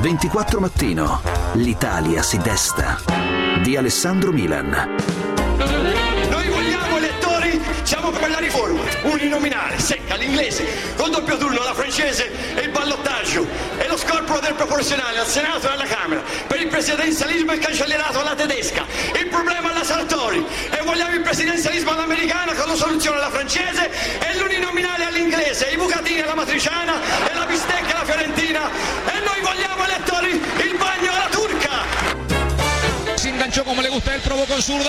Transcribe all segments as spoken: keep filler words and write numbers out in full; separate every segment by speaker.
Speaker 1: ventiquattro Mattino. L'Italia si desta. Di Alessandro Milan.
Speaker 2: Noi vogliamo elettori, siamo per la riforma uninominale, secca, l'inglese, col doppio turno, la francese e il ballottaggio e lo scorporo del proporzionale al Senato e alla Camera. Per il presidenzialismo è cancellato alla tedesca, il problema alla Sartori, e vogliamo il presidenzialismo all'americana con la soluzione alla francese e l'uninominale all'inglese, i bucatini alla matriciana e la bistecca alla fiorentina, e noi vogliamo elettori il bagno alla turca.
Speaker 3: Se enganchó como le gusta, el probó con zurda.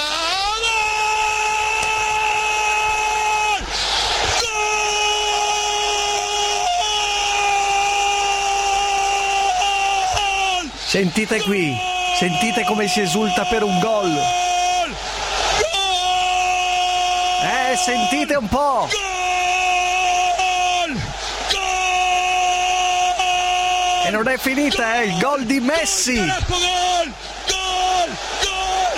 Speaker 4: Sentite qui, sentite come si esulta per un gol. Eh, sentite un po'. E non è finita, eh, il gol di Messi.
Speaker 3: Gol, gol, gol, gol,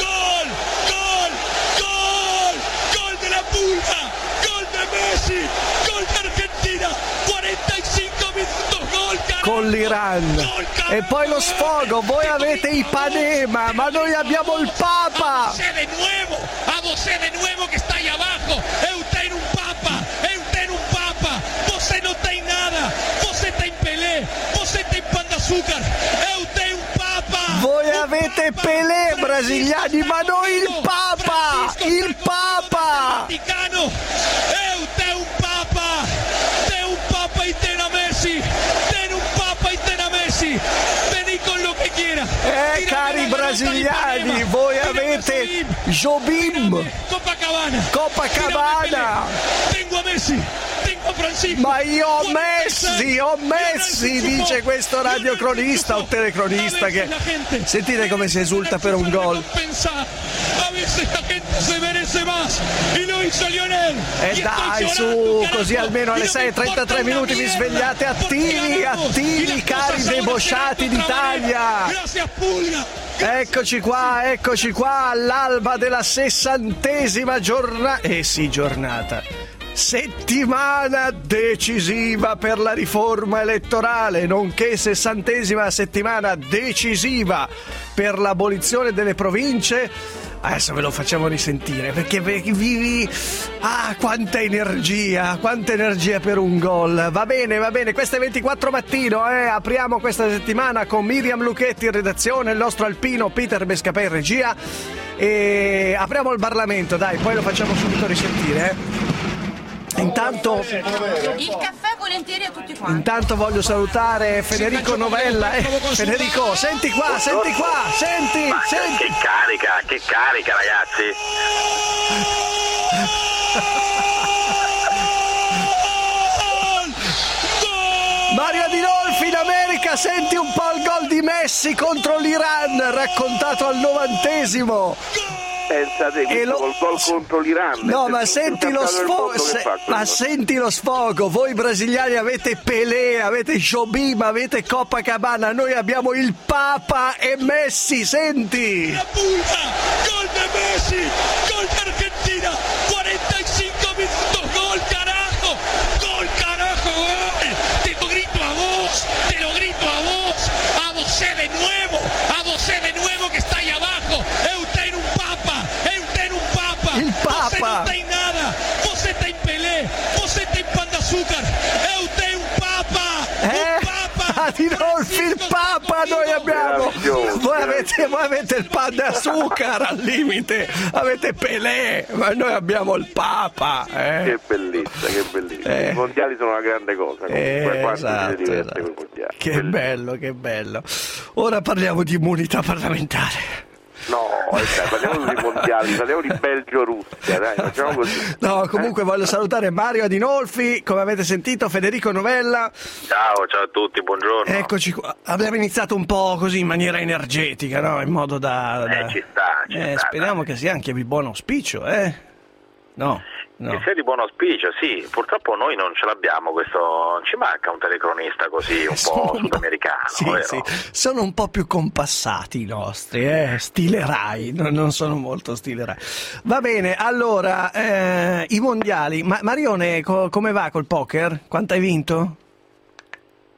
Speaker 3: gol, gol, gol de la Pulga, gol de Messi, gol de Argentina, quarantacinque minutos, gol carajo,
Speaker 4: con l'Iran.
Speaker 3: gol, carajo,
Speaker 4: E poi lo sfogo, voi avete Ipanema, ma noi abbiamo il Papa.
Speaker 3: A você de nuevo, a você de nuevo que está ahí abajo. Eu tenho um Papa, eu tenho um Papa. Você não tem nada, você tem Pelé, você tem Pão de Açúcar. Eu tenho um Papa.
Speaker 4: Voi avete Pelé, brasiliani, ma noi il Papa, il Papa.
Speaker 3: Vaticano, eu tenho um Papa, tenho um Papa e tenho a Messi, tenho um Papa e tenho a Messi. Veni con lo che quiera.
Speaker 4: Eh, cari brasiliani, voi avete Jobim,
Speaker 3: Copacabana,
Speaker 4: Copacabana.
Speaker 3: tengo a Messi, tengo a Francisco.
Speaker 4: Ma io ho Messi, ho Messi, dice questo radiocronista o telecronista che... Sentite come si esulta per un gol.
Speaker 3: A veces la gente se merece más y lo hizo Lionel.
Speaker 4: E dai, su, così almeno alle sei e trentatré minuti vi svegliate attivi, attivi, cari debosciati d'Italia.
Speaker 3: Gracias Pulga.
Speaker 4: Eccoci qua, eccoci qua, all'alba della sessantesima giornata. Eh sì, giornata. Settimana decisiva per la riforma elettorale, nonché sessantesima settimana decisiva per l'abolizione delle province. Adesso ve lo facciamo risentire perché vivi. Ah, quanta energia, quanta energia per un gol. Va bene, va bene, questo è ventiquattro Mattino, eh. Apriamo questa settimana con Miriam Lucchetti in redazione, il nostro alpino Peter Bescapè in regia. E apriamo il Parlamento, dai, poi lo facciamo subito risentire, eh. Intanto
Speaker 5: il caffè volentieri a tutti quanti.
Speaker 4: Intanto voglio salutare Federico Novella. Eh, Federico, senti qua, senti qua, senti,
Speaker 6: Ma
Speaker 4: senti.
Speaker 6: Che carica, che carica ragazzi.
Speaker 4: Mario Adinolfi in America, senti un po' il gol di Messi contro l'Iran, raccontato al novantesimo.
Speaker 6: Pensate che
Speaker 4: lo...
Speaker 6: col gol contro l'Iran.
Speaker 4: No, ma senti lo sfogo, se... ma senti lo sfogo. Voi brasiliani avete Pelé, avete Jobim, avete Copacabana, noi abbiamo il Papa e Messi, senti.
Speaker 3: La Pulga, gol de Messi, gol de Argentina, quarantacinque minutos, gol carajo, gol carajo, gol. Te lo grito a vos, te lo grito a vos, a você de nuevo, a você de nuevo que está ahí abajo. Eu tenho um Papa, eu tenho um Papa.
Speaker 4: Il Papa.
Speaker 3: Você não tem nada, você tem Pelé, você tem Pão de Açúcar. Eu tenho um Papa,
Speaker 4: Eh?
Speaker 3: um Papa.
Speaker 4: Adinolfi, il Papa noi abbiamo. Voi avete, voi avete il Pan de Açúcar al limite, avete Pelé, ma noi abbiamo il Papa. Eh?
Speaker 6: Che bellezza, che bellezza.
Speaker 4: Eh.
Speaker 6: I mondiali sono una grande cosa.
Speaker 4: Eh,
Speaker 6: Quanto
Speaker 4: esatto,
Speaker 6: si diverte
Speaker 4: esatto.
Speaker 6: con i mondiali.
Speaker 4: Che
Speaker 6: Bellissimo.
Speaker 4: bello, che bello. Ora parliamo di immunità parlamentare.
Speaker 6: No, dai, parliamo di mondiali, parliamo di Belgio-Russia, dai, facciamo così.
Speaker 4: No, comunque voglio salutare Mario Adinolfi, come avete sentito, Federico Novella.
Speaker 6: Ciao, ciao a tutti, buongiorno.
Speaker 4: Eccoci qua. Abbiamo iniziato un po' così in maniera energetica, no? In modo da... da...
Speaker 6: Eh, ci sta, ci
Speaker 4: Eh,
Speaker 6: sta,
Speaker 4: speriamo
Speaker 6: dai.
Speaker 4: che sia anche di buon auspicio, eh? No, no.
Speaker 6: Che sia di buon auspicio, sì, purtroppo noi non ce l'abbiamo, questo non ci manca un telecronista così un
Speaker 4: Sono
Speaker 6: po'
Speaker 4: un po'-
Speaker 6: sudamericano,
Speaker 4: sì,
Speaker 6: vero?
Speaker 4: sì. Sono un po' più compassati i nostri, eh? Stile Rai, no, non sono molto stile Rai. Va bene, allora, eh, i mondiali. Ma Marione, co- come va col poker? Quanto hai vinto?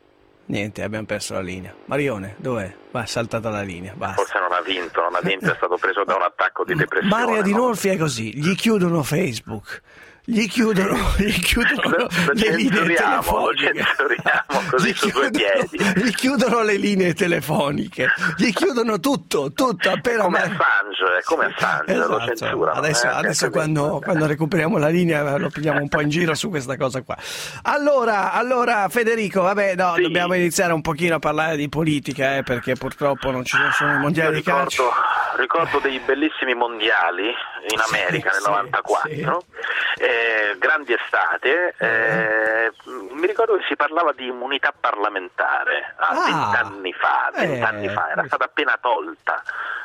Speaker 4: Niente, abbiamo perso la linea. Marione, dov'è? Va, è saltata la linea, basta.
Speaker 6: Forse non ha vinto, non ha vinto, è stato preso da un attacco di depressione.
Speaker 4: Mario Adinolfi
Speaker 6: no?
Speaker 4: è così, gli chiudono Facebook. Gli chiudono, gli chiudono
Speaker 6: lo, lo
Speaker 4: le linee telefoniche.
Speaker 6: Lo censuriamo così
Speaker 4: Gli
Speaker 6: su due
Speaker 4: chiudono,
Speaker 6: piedi.
Speaker 4: gli chiudono le linee telefoniche, gli chiudono tutto, tutto appena.
Speaker 6: Come
Speaker 4: ma...
Speaker 6: Assange, è come Assange,
Speaker 4: esatto.
Speaker 6: lo censurano.
Speaker 4: Adesso,
Speaker 6: eh,
Speaker 4: adesso quando, quando recuperiamo la linea lo prendiamo un po' in giro su questa cosa qua. Allora, allora Federico, vabbè, no,
Speaker 6: sì.
Speaker 4: dobbiamo iniziare un pochino a parlare di politica, eh, perché purtroppo non ci sono i mondiali di calcio.
Speaker 6: Ricordo dei bellissimi mondiali in America
Speaker 4: sì,
Speaker 6: nel novantaquattro,
Speaker 4: sì.
Speaker 6: eh, grandi estate, eh, mi ricordo che si parlava di immunità parlamentare ah, vent'anni fa, vent'anni
Speaker 4: eh,
Speaker 6: fa, era stata appena tolta.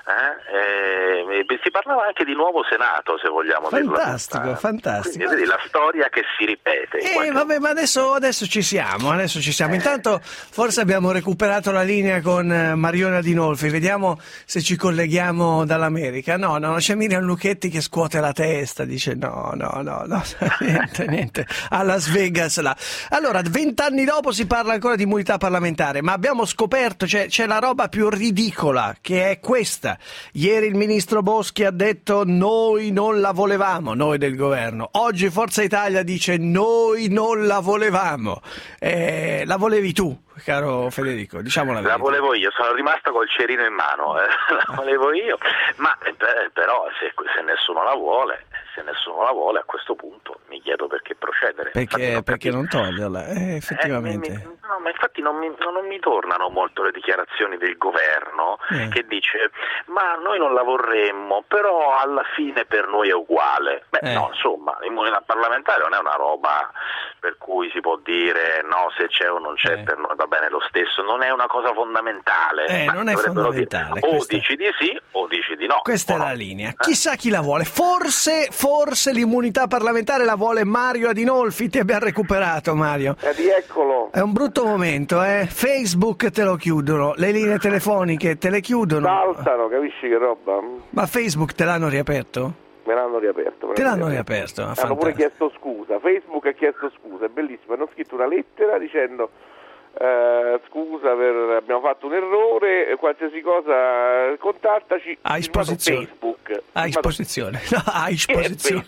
Speaker 6: Eh? Eh, si parlava anche di nuovo Senato, se vogliamo dirlo.
Speaker 4: Fantastico, fantastico.
Speaker 6: Quindi, vedi, la storia che si ripete.
Speaker 4: Eh, vabbè, ma adesso, adesso ci siamo, adesso ci siamo.
Speaker 6: Eh.
Speaker 4: Intanto forse abbiamo recuperato la linea con Marione Adinolfi, vediamo se ci colleghiamo dall'America. No, no, c'è Miriam Lucchetti che scuote la testa, dice no, no, no, no, niente, niente, a Las Vegas là. Allora, vent'anni dopo si parla ancora di immunità parlamentare, ma abbiamo scoperto, cioè, c'è la roba più ridicola, che è questa. Ieri il ministro Boschi ha detto noi non la volevamo, noi del governo. Oggi Forza Italia dice noi non la volevamo. Eh, la volevi tu, caro Federico, diciamo la verità.
Speaker 6: La volevo io, sono rimasta col cerino in mano, eh. La volevo io, ma eh, però se, se nessuno la vuole, se nessuno la vuole a questo punto mi chiedo perché procedere.
Speaker 4: Perché,
Speaker 6: non
Speaker 4: perché non toglierla, eh, effettivamente.
Speaker 6: Eh, mi, mi, no, ma infatti non mi, non mi tornano molto le dichiarazioni del governo eh. che dice ma noi non la vorremmo, però alla fine per noi è uguale. Beh eh. no, insomma, l'immunità parlamentare non è una roba per cui si può dire no, se c'è o non c'è eh. per noi va bene lo stesso, non è una cosa fondamentale.
Speaker 4: Eh, non è fondamentale.
Speaker 6: Dire, o
Speaker 4: questa...
Speaker 6: dici di sì o dici di no.
Speaker 4: Questa è
Speaker 6: no?
Speaker 4: la linea. Chissà chi la vuole. Forse, forse l'immunità parlamentare la vuole Mario Adinolfi. Ti abbiamo recuperato, Mario.
Speaker 7: Eh, rieccolo.
Speaker 4: È un brutto momento, eh. Facebook te lo chiudono, le linee telefoniche te le chiudono.
Speaker 7: Saltano, capisci che roba?
Speaker 4: Ma Facebook te l'hanno riaperto?
Speaker 7: Me l'hanno riaperto. Me
Speaker 4: Te l'hanno
Speaker 7: riaperto.
Speaker 4: riaperto?
Speaker 7: Hanno pure chiesto scusa. Facebook ha chiesto scusa, è bellissimo. Hanno scritto una lettera dicendo eh, scusa per abbiamo fatto un errore, qualsiasi cosa contattaci.
Speaker 4: A disposizione.
Speaker 7: Facebook.
Speaker 4: A disposizione. No, a disposizione.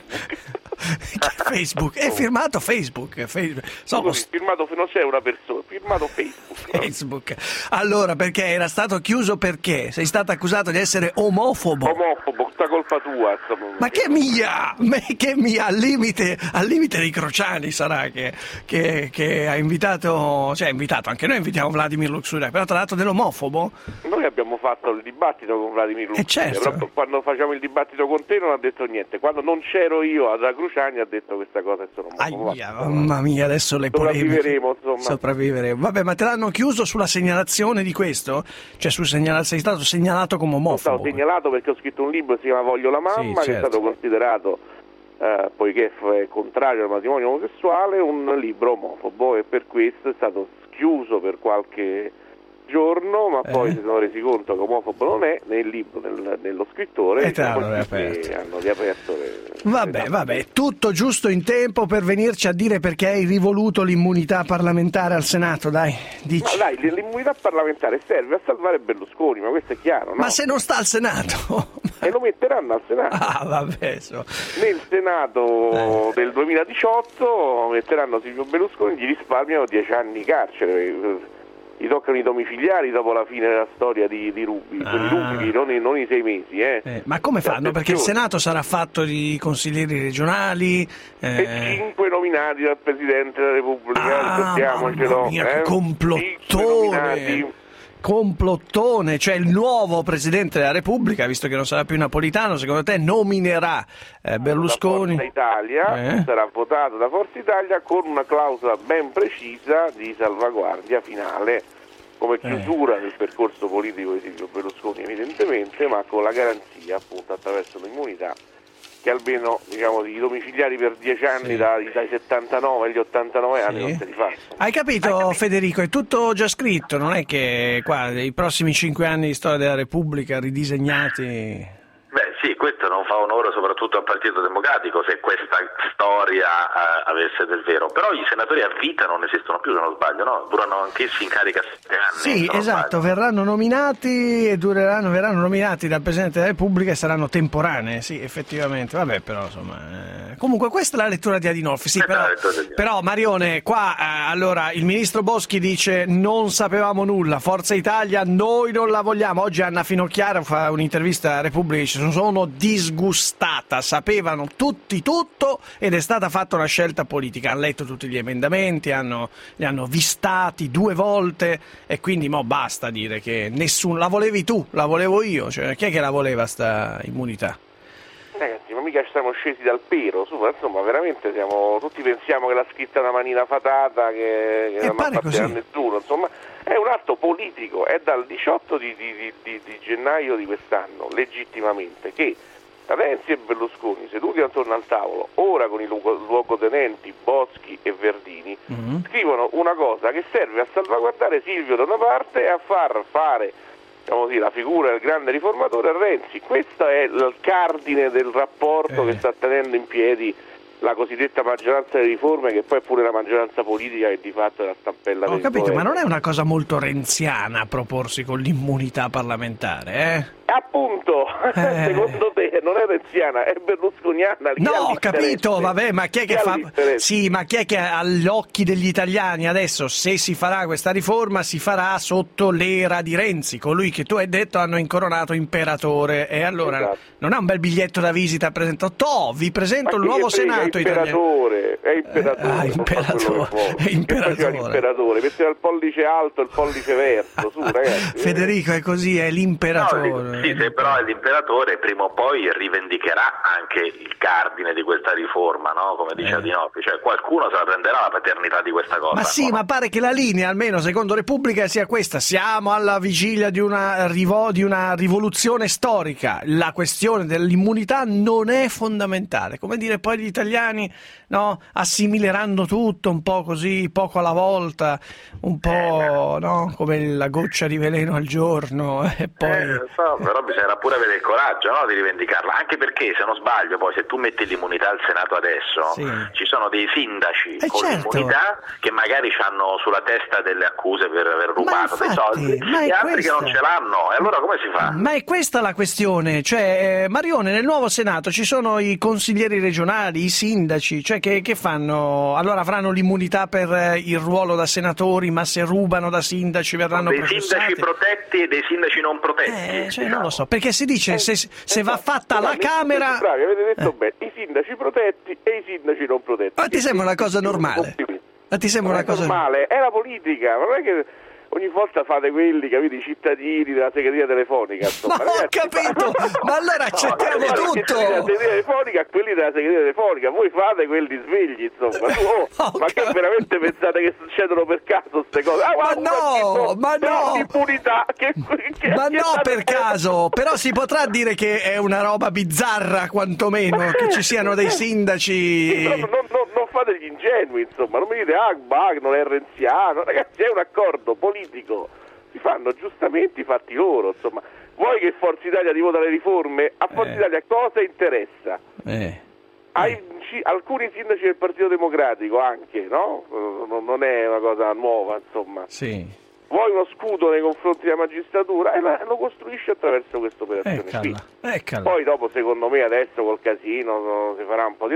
Speaker 4: Facebook è firmato Facebook, Facebook. So,
Speaker 7: Scusi, firmato non c'è una persona, firmato Facebook.
Speaker 4: Facebook. Allora, perché era stato chiuso perché? Sei stato accusato di essere omofobo.
Speaker 7: Omofobo, sta colpa tua. Insomma.
Speaker 4: Ma che mia, che mia, al limite, al limite dei Crociani sarà che, che, che ha invitato, cioè ha invitato, anche noi invitiamo Vladimir Luxuria, però tra l'altro dell'omofobo.
Speaker 7: Noi abbiamo fatto il dibattito con Vladimir Luxuria,
Speaker 4: eh certo.
Speaker 7: però quando facciamo il dibattito con te non ha detto niente, quando non c'ero io ad Cruciani ha detto questa cosa e sono
Speaker 4: Aia, mamma mia, adesso le polemiche.
Speaker 7: Sopravviveremo, insomma.
Speaker 4: Sopravviveremo. Vabbè, ma te l'hanno chiuso sulla segnalazione di questo? Cioè sul segnala... sei stato segnalato come omofobo?
Speaker 7: Sono stato segnalato perché ho scritto un libro che si chiama Voglio la mamma,
Speaker 4: sì,
Speaker 7: che
Speaker 4: certo.
Speaker 7: è stato considerato, eh, poiché è contrario al matrimonio omosessuale, un libro omofobo, e per questo è stato chiuso per qualche giorno, ma poi
Speaker 4: eh.
Speaker 7: si sono resi conto che omofobo non è nel libro, nel, nello scrittore,
Speaker 4: e te l'hanno riaperto.
Speaker 7: hanno riaperto le,
Speaker 4: vabbè,
Speaker 7: le
Speaker 4: vabbè, tutto giusto in tempo per venirci a dire perché hai rivoluto l'immunità parlamentare al Senato, dai, dici.
Speaker 7: Ma dai, l'immunità parlamentare serve a salvare Berlusconi, ma questo è chiaro, no?
Speaker 4: Ma se non sta al Senato?
Speaker 7: E lo metteranno al Senato.
Speaker 4: Ah, vabbè, so.
Speaker 7: Nel Senato
Speaker 4: eh.
Speaker 7: del duemiladiciotto metteranno Silvio Berlusconi, gli risparmiano dieci anni di carcere. Gli toccano i domiciliari dopo la fine della storia di, di Rubi, ah. i Rubi, non i, non i sei mesi. Eh.
Speaker 4: Eh, ma come fanno? Perché il Senato sarà fatto di consiglieri regionali
Speaker 7: eh... e cinque nominati dal Presidente della Repubblica,
Speaker 4: ah,
Speaker 7: ricordiamocelo.
Speaker 4: Mia,
Speaker 7: eh?
Speaker 4: complottone! Complottone, cioè il nuovo Presidente della Repubblica, visto che non sarà più Napolitano, secondo te nominerà eh, Berlusconi?
Speaker 7: Da Forza Italia,
Speaker 4: eh?
Speaker 7: sarà votato da Forza Italia con una clausola ben precisa di salvaguardia finale, come chiusura eh. del percorso politico di Silvio Berlusconi evidentemente, ma con la garanzia appunto attraverso l'immunità che almeno diciamo i domiciliari per dieci anni sì. dai, dai settantanove agli ottantanove anni sì. non se li fanno.
Speaker 4: Hai capito, Hai capito Federico? È tutto già scritto, non è che qua i prossimi cinque anni di storia della Repubblica ridisegnati.
Speaker 6: Beh Sì, questo non fa onore soprattutto al Partito Democratico se questa storia eh, avesse del vero, però i senatori a vita non esistono più, se non sbaglio, no? Durano anch'essi in carica sette anni.
Speaker 4: Sì, esatto,
Speaker 6: sbaglio.
Speaker 4: verranno nominati e dureranno, verranno nominati dal Presidente della Repubblica e saranno temporanei, sì, effettivamente, vabbè, però insomma... Eh... Comunque questa è la lettura di Adinolfi, sì, però, però Marione, qua eh, allora il ministro Boschi dice non sapevamo nulla, Forza Italia noi non la vogliamo, oggi Anna Finocchiaro fa un'intervista a Repubblica e dice sono disgustata, sapevano tutti tutto ed è stata fatta una scelta politica, hanno letto tutti gli emendamenti, hanno, li hanno vistati due volte e quindi mo basta dire che nessuno, la volevi tu, la volevo io, cioè chi è che la voleva sta immunità?
Speaker 7: Ragazzi, ma mica siamo scesi dal pero, su, insomma veramente siamo, tutti pensiamo che l'ha scritta una manina fatata che, che non ha fatto a nessuno, insomma è un atto politico, è dal diciotto di, di, di, di gennaio di quest'anno, legittimamente, che Renzi e Berlusconi seduti attorno al tavolo, ora con i luogotenenti Boschi e Verdini, mm-hmm. scrivono una cosa che serve a salvaguardare Silvio da una parte e a far fare diciamo così, la figura del grande riformatore a Renzi. Questo è il cardine del rapporto eh. che sta tenendo in piedi la cosiddetta maggioranza delle riforme, che poi è pure la maggioranza politica che di fatto è la stampella del
Speaker 4: Ho capito,
Speaker 7: governo.
Speaker 4: Ma non è una cosa molto renziana proporsi con l'immunità parlamentare, eh?
Speaker 7: Appunto, eh. secondo te non è renziana, è berlusconiana.
Speaker 4: No, ho capito, vabbè, ma chi è che fa... Sì, ma chi è che agli occhi degli italiani adesso, se si farà questa riforma, si farà sotto l'era di Renzi, colui che tu hai detto hanno incoronato imperatore, e allora esatto. non è un bel biglietto da visita presentato? Toh, vi presento ma il nuovo Senato italiano.
Speaker 7: È imperatore,
Speaker 4: ah, imperatore, è imperatore.
Speaker 7: l'imperatore, metteva il pollice alto e il pollice verso, su ragazzi.
Speaker 4: Federico è così, è l'imperatore.
Speaker 6: No, sì, se però è l'imperatore prima o poi rivendicherà anche il cardine di questa riforma, no? Come dice eh. Adinolfi, cioè qualcuno se la prenderà la paternità di questa cosa.
Speaker 4: Ma sì, no? Ma pare che la linea, almeno secondo Repubblica, sia questa: siamo alla vigilia di una, rivo- di una rivoluzione storica, la questione dell'immunità non è fondamentale, come dire poi gli italiani no, assimileranno tutto un po' così, poco alla volta, un po' no, come la goccia di veleno al giorno e poi...
Speaker 6: Eh, so, però bisognerà pure avere il coraggio, no, di rivendicarla, anche perché se non sbaglio poi se tu metti l'immunità al Senato adesso sì. ci sono dei sindaci
Speaker 4: eh
Speaker 6: con
Speaker 4: certo.
Speaker 6: l'immunità che magari hanno sulla testa delle accuse per aver rubato
Speaker 4: infatti,
Speaker 6: dei soldi e altri
Speaker 4: questa...
Speaker 6: che non ce l'hanno, e allora come si fa?
Speaker 4: Ma è questa la questione, cioè eh, Marione, nel nuovo Senato ci sono i consiglieri regionali, i sindaci, cioè che, che fanno? Allora avranno l'immunità per eh, il ruolo da senatori, ma se rubano da sindaci verranno
Speaker 6: dei
Speaker 4: processati?
Speaker 6: Dei sindaci protetti e dei sindaci non protetti.
Speaker 4: Eh, cioè, non lo so, perché si dice se, se va fatta la Camera...
Speaker 7: Bravi, avete detto eh. bene, i sindaci protetti e i sindaci non protetti.
Speaker 4: Ma ti sembra una cosa normale? Ma ti sembra
Speaker 7: non
Speaker 4: una cosa
Speaker 7: normale? È la politica, ma non è che... ogni volta fate quelli, capite, i cittadini della segreteria telefonica. Insomma.
Speaker 4: Ma
Speaker 7: Ragazzi,
Speaker 4: ho capito, ma, ma allora accettiamo
Speaker 7: no,
Speaker 4: tutto.
Speaker 7: Della segreteria telefonica a quelli della segreteria telefonica, voi fate quelli svegli, insomma. Oh, ma che veramente pensate che succedono per caso queste cose? Ah,
Speaker 4: ma no,
Speaker 7: tipo,
Speaker 4: ma no.
Speaker 7: Impunità, che, che,
Speaker 4: ma
Speaker 7: che
Speaker 4: no per caso, però si potrà dire che è una roba bizzarra quantomeno, che ci siano dei sindaci...
Speaker 7: Sì, non, non, non, non fate gli ingenui, insomma, non mi dite ah, bah, non è renziano, ragazzi, è un accordo politico, si fanno aggiustamenti fatti loro, insomma. Vuoi che Forza Italia ti vota le riforme? A Forza eh. Italia cosa interessa?
Speaker 4: Eh.
Speaker 7: Ai, c- alcuni sindaci del Partito Democratico anche, no? Non è una cosa nuova, insomma.
Speaker 4: Sì.
Speaker 7: Vuoi uno scudo nei confronti della magistratura e eh, lo costruisci attraverso questa operazione qui. Poi dopo secondo me adesso col casino si farà un po' di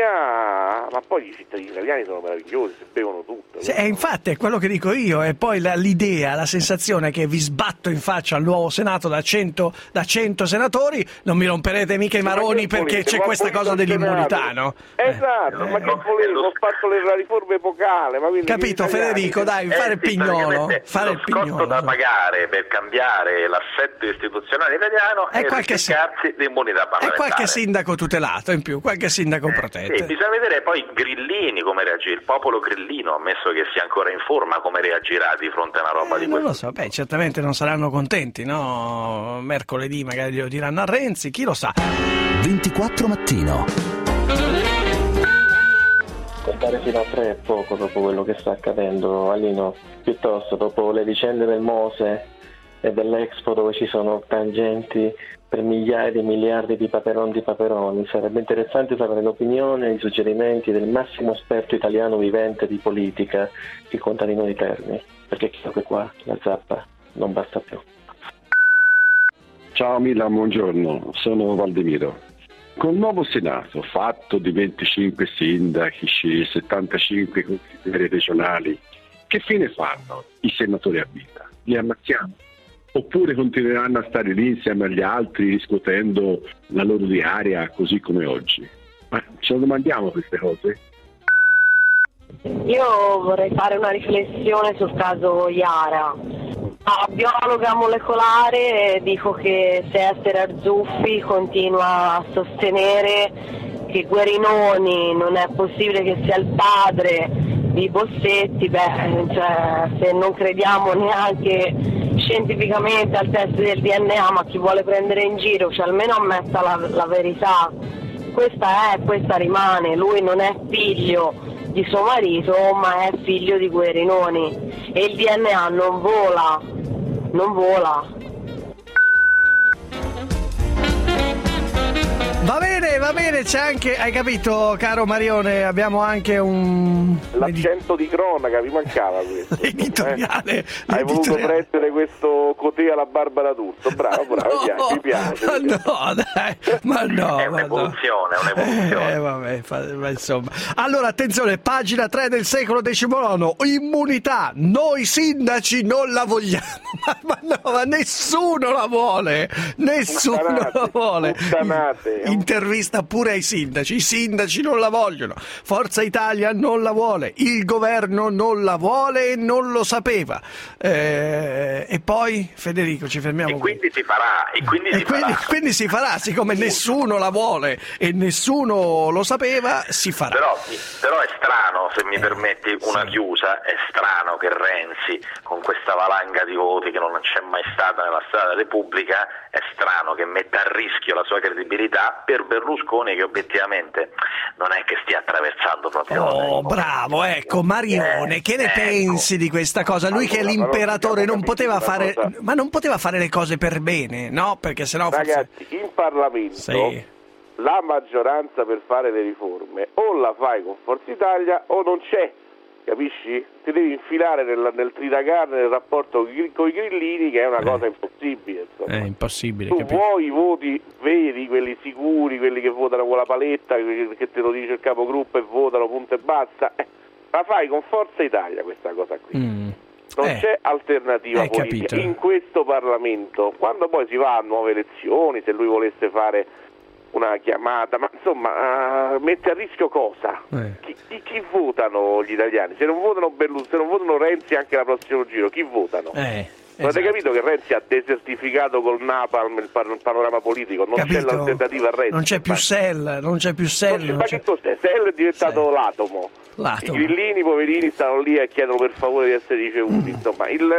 Speaker 7: ragna, ma poi i cittadini italiani sono meravigliosi, si bevono tutto.
Speaker 4: Sì, e infatti è quello che dico io, e poi la, l'idea, la sensazione che vi sbatto in faccia al nuovo Senato da cento, da cento senatori, non mi romperete mica i maroni ma perché c'è questa cosa dell'immunità, no?
Speaker 7: Esatto, eh. ma che volevo, ho fatto la riforma epocale, ma
Speaker 4: capito Federico, dai, fare il pignolo. Fare
Speaker 6: lo scotto da pagare per cambiare l'assetto istituzionale italiano è, è verificarsi l'immunità parlamentare.
Speaker 4: E qualche sindaco tutelato in più, qualche sindaco protetto.
Speaker 6: Eh, sì, bisogna vedere poi Grillini come reagirà, il popolo grillino, ammesso che sia ancora in forma, come reagirà di fronte a una roba
Speaker 4: eh,
Speaker 6: di
Speaker 4: non
Speaker 6: questo.
Speaker 4: Non lo so, beh, certamente non saranno contenti, no? Mercoledì magari glielo diranno a Renzi, chi lo sa.
Speaker 1: ventiquattro mattino.
Speaker 8: Contare fino a tre è poco dopo quello che sta accadendo, Alino. Piuttosto, dopo le vicende del Mose, e dell'Expo, dove ci sono tangenti per migliaia di miliardi di paperon di paperoni. Sarebbe interessante sapere l'opinione e i suggerimenti del massimo esperto italiano vivente di politica, il contadino di Terni, perché credo che qua la zappa non basta più.
Speaker 9: Ciao Milan, buongiorno, sono Valdemiro. Col nuovo Senato, fatto di venticinque sindaci, settantacinque consiglieri regionali, che fine fanno i senatori a vita? Li ammazziamo? Oppure continueranno a stare lì insieme agli altri riscuotendo la loro diaria così come oggi? Ma ce lo domandiamo queste cose?
Speaker 10: Io vorrei fare una riflessione sul caso Iara. Da biologa molecolare dico che se Esther Arzuffi continua a sostenere che Guerinoni non è possibile che sia il padre di Bossetti, beh, cioè, se non crediamo neanche scientificamente al test del D N A, ma chi vuole prendere in giro, cioè almeno ammetta la, la verità. Questa è, questa rimane, lui non è figlio di suo marito, ma è figlio di Guerinoni e il D N A non vola, non vola.
Speaker 4: Va bene, va bene, c'è anche, hai capito, caro Marione, abbiamo anche un...
Speaker 7: L'accento di cronaca, mi mancava questo.
Speaker 4: L'editoriale.
Speaker 7: Eh? Hai voluto prendere questo Cotè alla Barbara D'Urso, bravo, bravo, no, piace, mi piace.
Speaker 4: Ma no, dai, ma no.
Speaker 6: È un'evoluzione, è un'evoluzione.
Speaker 4: Eh, vabbè, fa, ma insomma. Allora, attenzione, pagina tre del secolo diciannove, immunità, noi sindaci non la vogliamo, ma, ma no, ma nessuno la vuole, nessuno
Speaker 7: Puttanate,
Speaker 4: la vuole.
Speaker 7: Puttanate.
Speaker 4: Intervista pure ai sindaci, i sindaci non la vogliono, Forza Italia non la vuole, il governo non la vuole e non lo sapeva. Eh, e poi, Federico, ci fermiamo
Speaker 6: e quindi si farà, e quindi,
Speaker 4: e
Speaker 6: si,
Speaker 4: quindi,
Speaker 6: farà.
Speaker 4: quindi si farà, siccome nessuno la vuole e nessuno lo sapeva, si farà.
Speaker 6: Però, però è strano, se mi permetti una sì. chiusa, è strano che Renzi, con questa valanga di voti che non c'è mai stata nella storia della Repubblica, è strano che metta a rischio la sua credibilità per Berlusconi, che obiettivamente non è che stia attraversando proprio...
Speaker 4: Oh, bravo, ecco, Marione, eh, che ne ecco. pensi di questa cosa? Lui allora, che è l'imperatore non poteva fare, cosa. ma non poteva fare le cose per bene, no? Perché sennò
Speaker 7: Ragazzi,
Speaker 4: forse...
Speaker 7: in Parlamento sì. la maggioranza per fare le riforme o la fai con Forza Italia o non c'è, capisci? Ti devi infilare nel, nel tritacarne, nel rapporto con i grillini, che è una eh. cosa impossibile, insomma.
Speaker 4: È impossibile,
Speaker 7: tu
Speaker 4: capito?
Speaker 7: vuoi i voti veri, quelli sicuri, quelli che votano con la paletta, che te lo dice il capogruppo e votano punto e basta, eh, la fai con Forza Italia questa cosa qui. Mm. Non eh. c'è alternativa
Speaker 4: eh,
Speaker 7: politica
Speaker 4: capito.
Speaker 7: in questo Parlamento. Quando poi si va a nuove elezioni, se lui volesse fare una chiamata, ma insomma uh, mette a rischio cosa? Eh. Chi, chi, chi votano gli italiani? Se non votano Berlusconi, se non votano Renzi anche al prossimo giro, chi votano?
Speaker 4: Eh.
Speaker 7: Non
Speaker 4: esatto.
Speaker 7: avete capito che Renzi ha desertificato col Napalm il, pan- il panorama politico? Non
Speaker 4: capito?
Speaker 7: C'è l'alternativa a Renzi.
Speaker 4: Non c'è più Sell, non c'è più Sell.
Speaker 7: Non c'è, ma che cos'è? Sell è diventato l'atomo.
Speaker 4: l'atomo.
Speaker 7: I grillini poverini stanno lì e chiedono per favore di essere ricevuti. Mm. Insomma, il...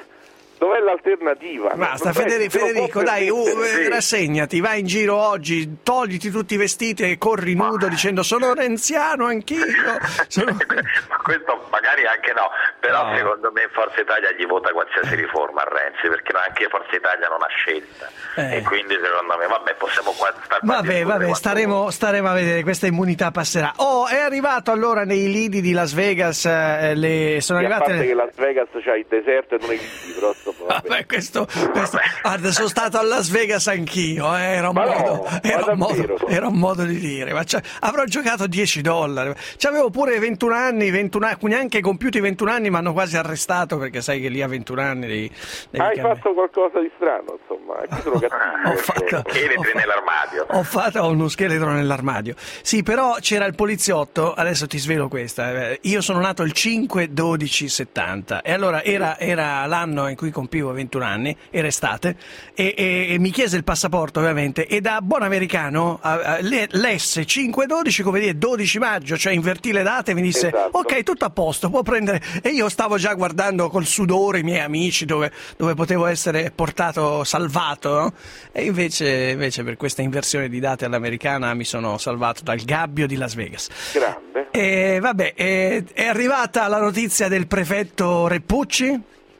Speaker 7: dov'è l'alternativa?
Speaker 4: Basta, Federico, Federico dai, uh, sì. rassegnati, vai in giro oggi, togliti tutti i vestiti e corri nudo ma... dicendo sono renziano anch'io. Sono...
Speaker 6: ma questo magari anche no, però no. Secondo me Forza Italia gli vota qualsiasi riforma a Renzi, perché anche Forza Italia non ha scelta. Eh. E quindi secondo me, vabbè, possiamo qua stare qua
Speaker 4: Vabbè, vabbè, staremo, staremo a vedere, questa immunità passerà. Oh, è arrivato allora nei lidi di Las Vegas, eh, le... sono
Speaker 7: sì,
Speaker 4: arrivate...
Speaker 7: A parte che Las Vegas c'ha il deserto e non è lidi, però
Speaker 4: Vabbè, questo, questo guarda, sono stato a Las Vegas anch'io, eh, era, un modo,
Speaker 7: no,
Speaker 4: era, un modo, era un modo di dire, ma avrò giocato dieci dollari, c'avevo pure ventuno anni, ventuno, neanche compiuti ventuno anni, mi hanno quasi arrestato perché sai che lì a ventuno anni devi, devi
Speaker 7: hai
Speaker 4: cambiare.
Speaker 7: Fatto qualcosa di strano, insomma, sono
Speaker 4: ho fatto,
Speaker 6: scheletri nell'armadio.
Speaker 4: Ho fatto uno scheletro nell'armadio. Sì, però c'era il poliziotto, adesso ti svelo questa, io sono nato il cinque dodici settanta e allora era, era l'anno in cui compivo ventuno anni, era estate, e, e, e mi chiese il passaporto ovviamente, e da buon americano l'esse cinque dodici come dire dodici maggio, cioè invertì le date e mi disse esatto. Ok, tutto a posto, può prendere, e io stavo già guardando col sudore i miei amici dove, dove potevo essere portato, salvato, no? E invece, invece per questa inversione di date all'americana mi sono salvato dal gabbio di Las Vegas.
Speaker 7: Grande.
Speaker 4: E vabbè, è, è arrivata la notizia del prefetto Reppucci?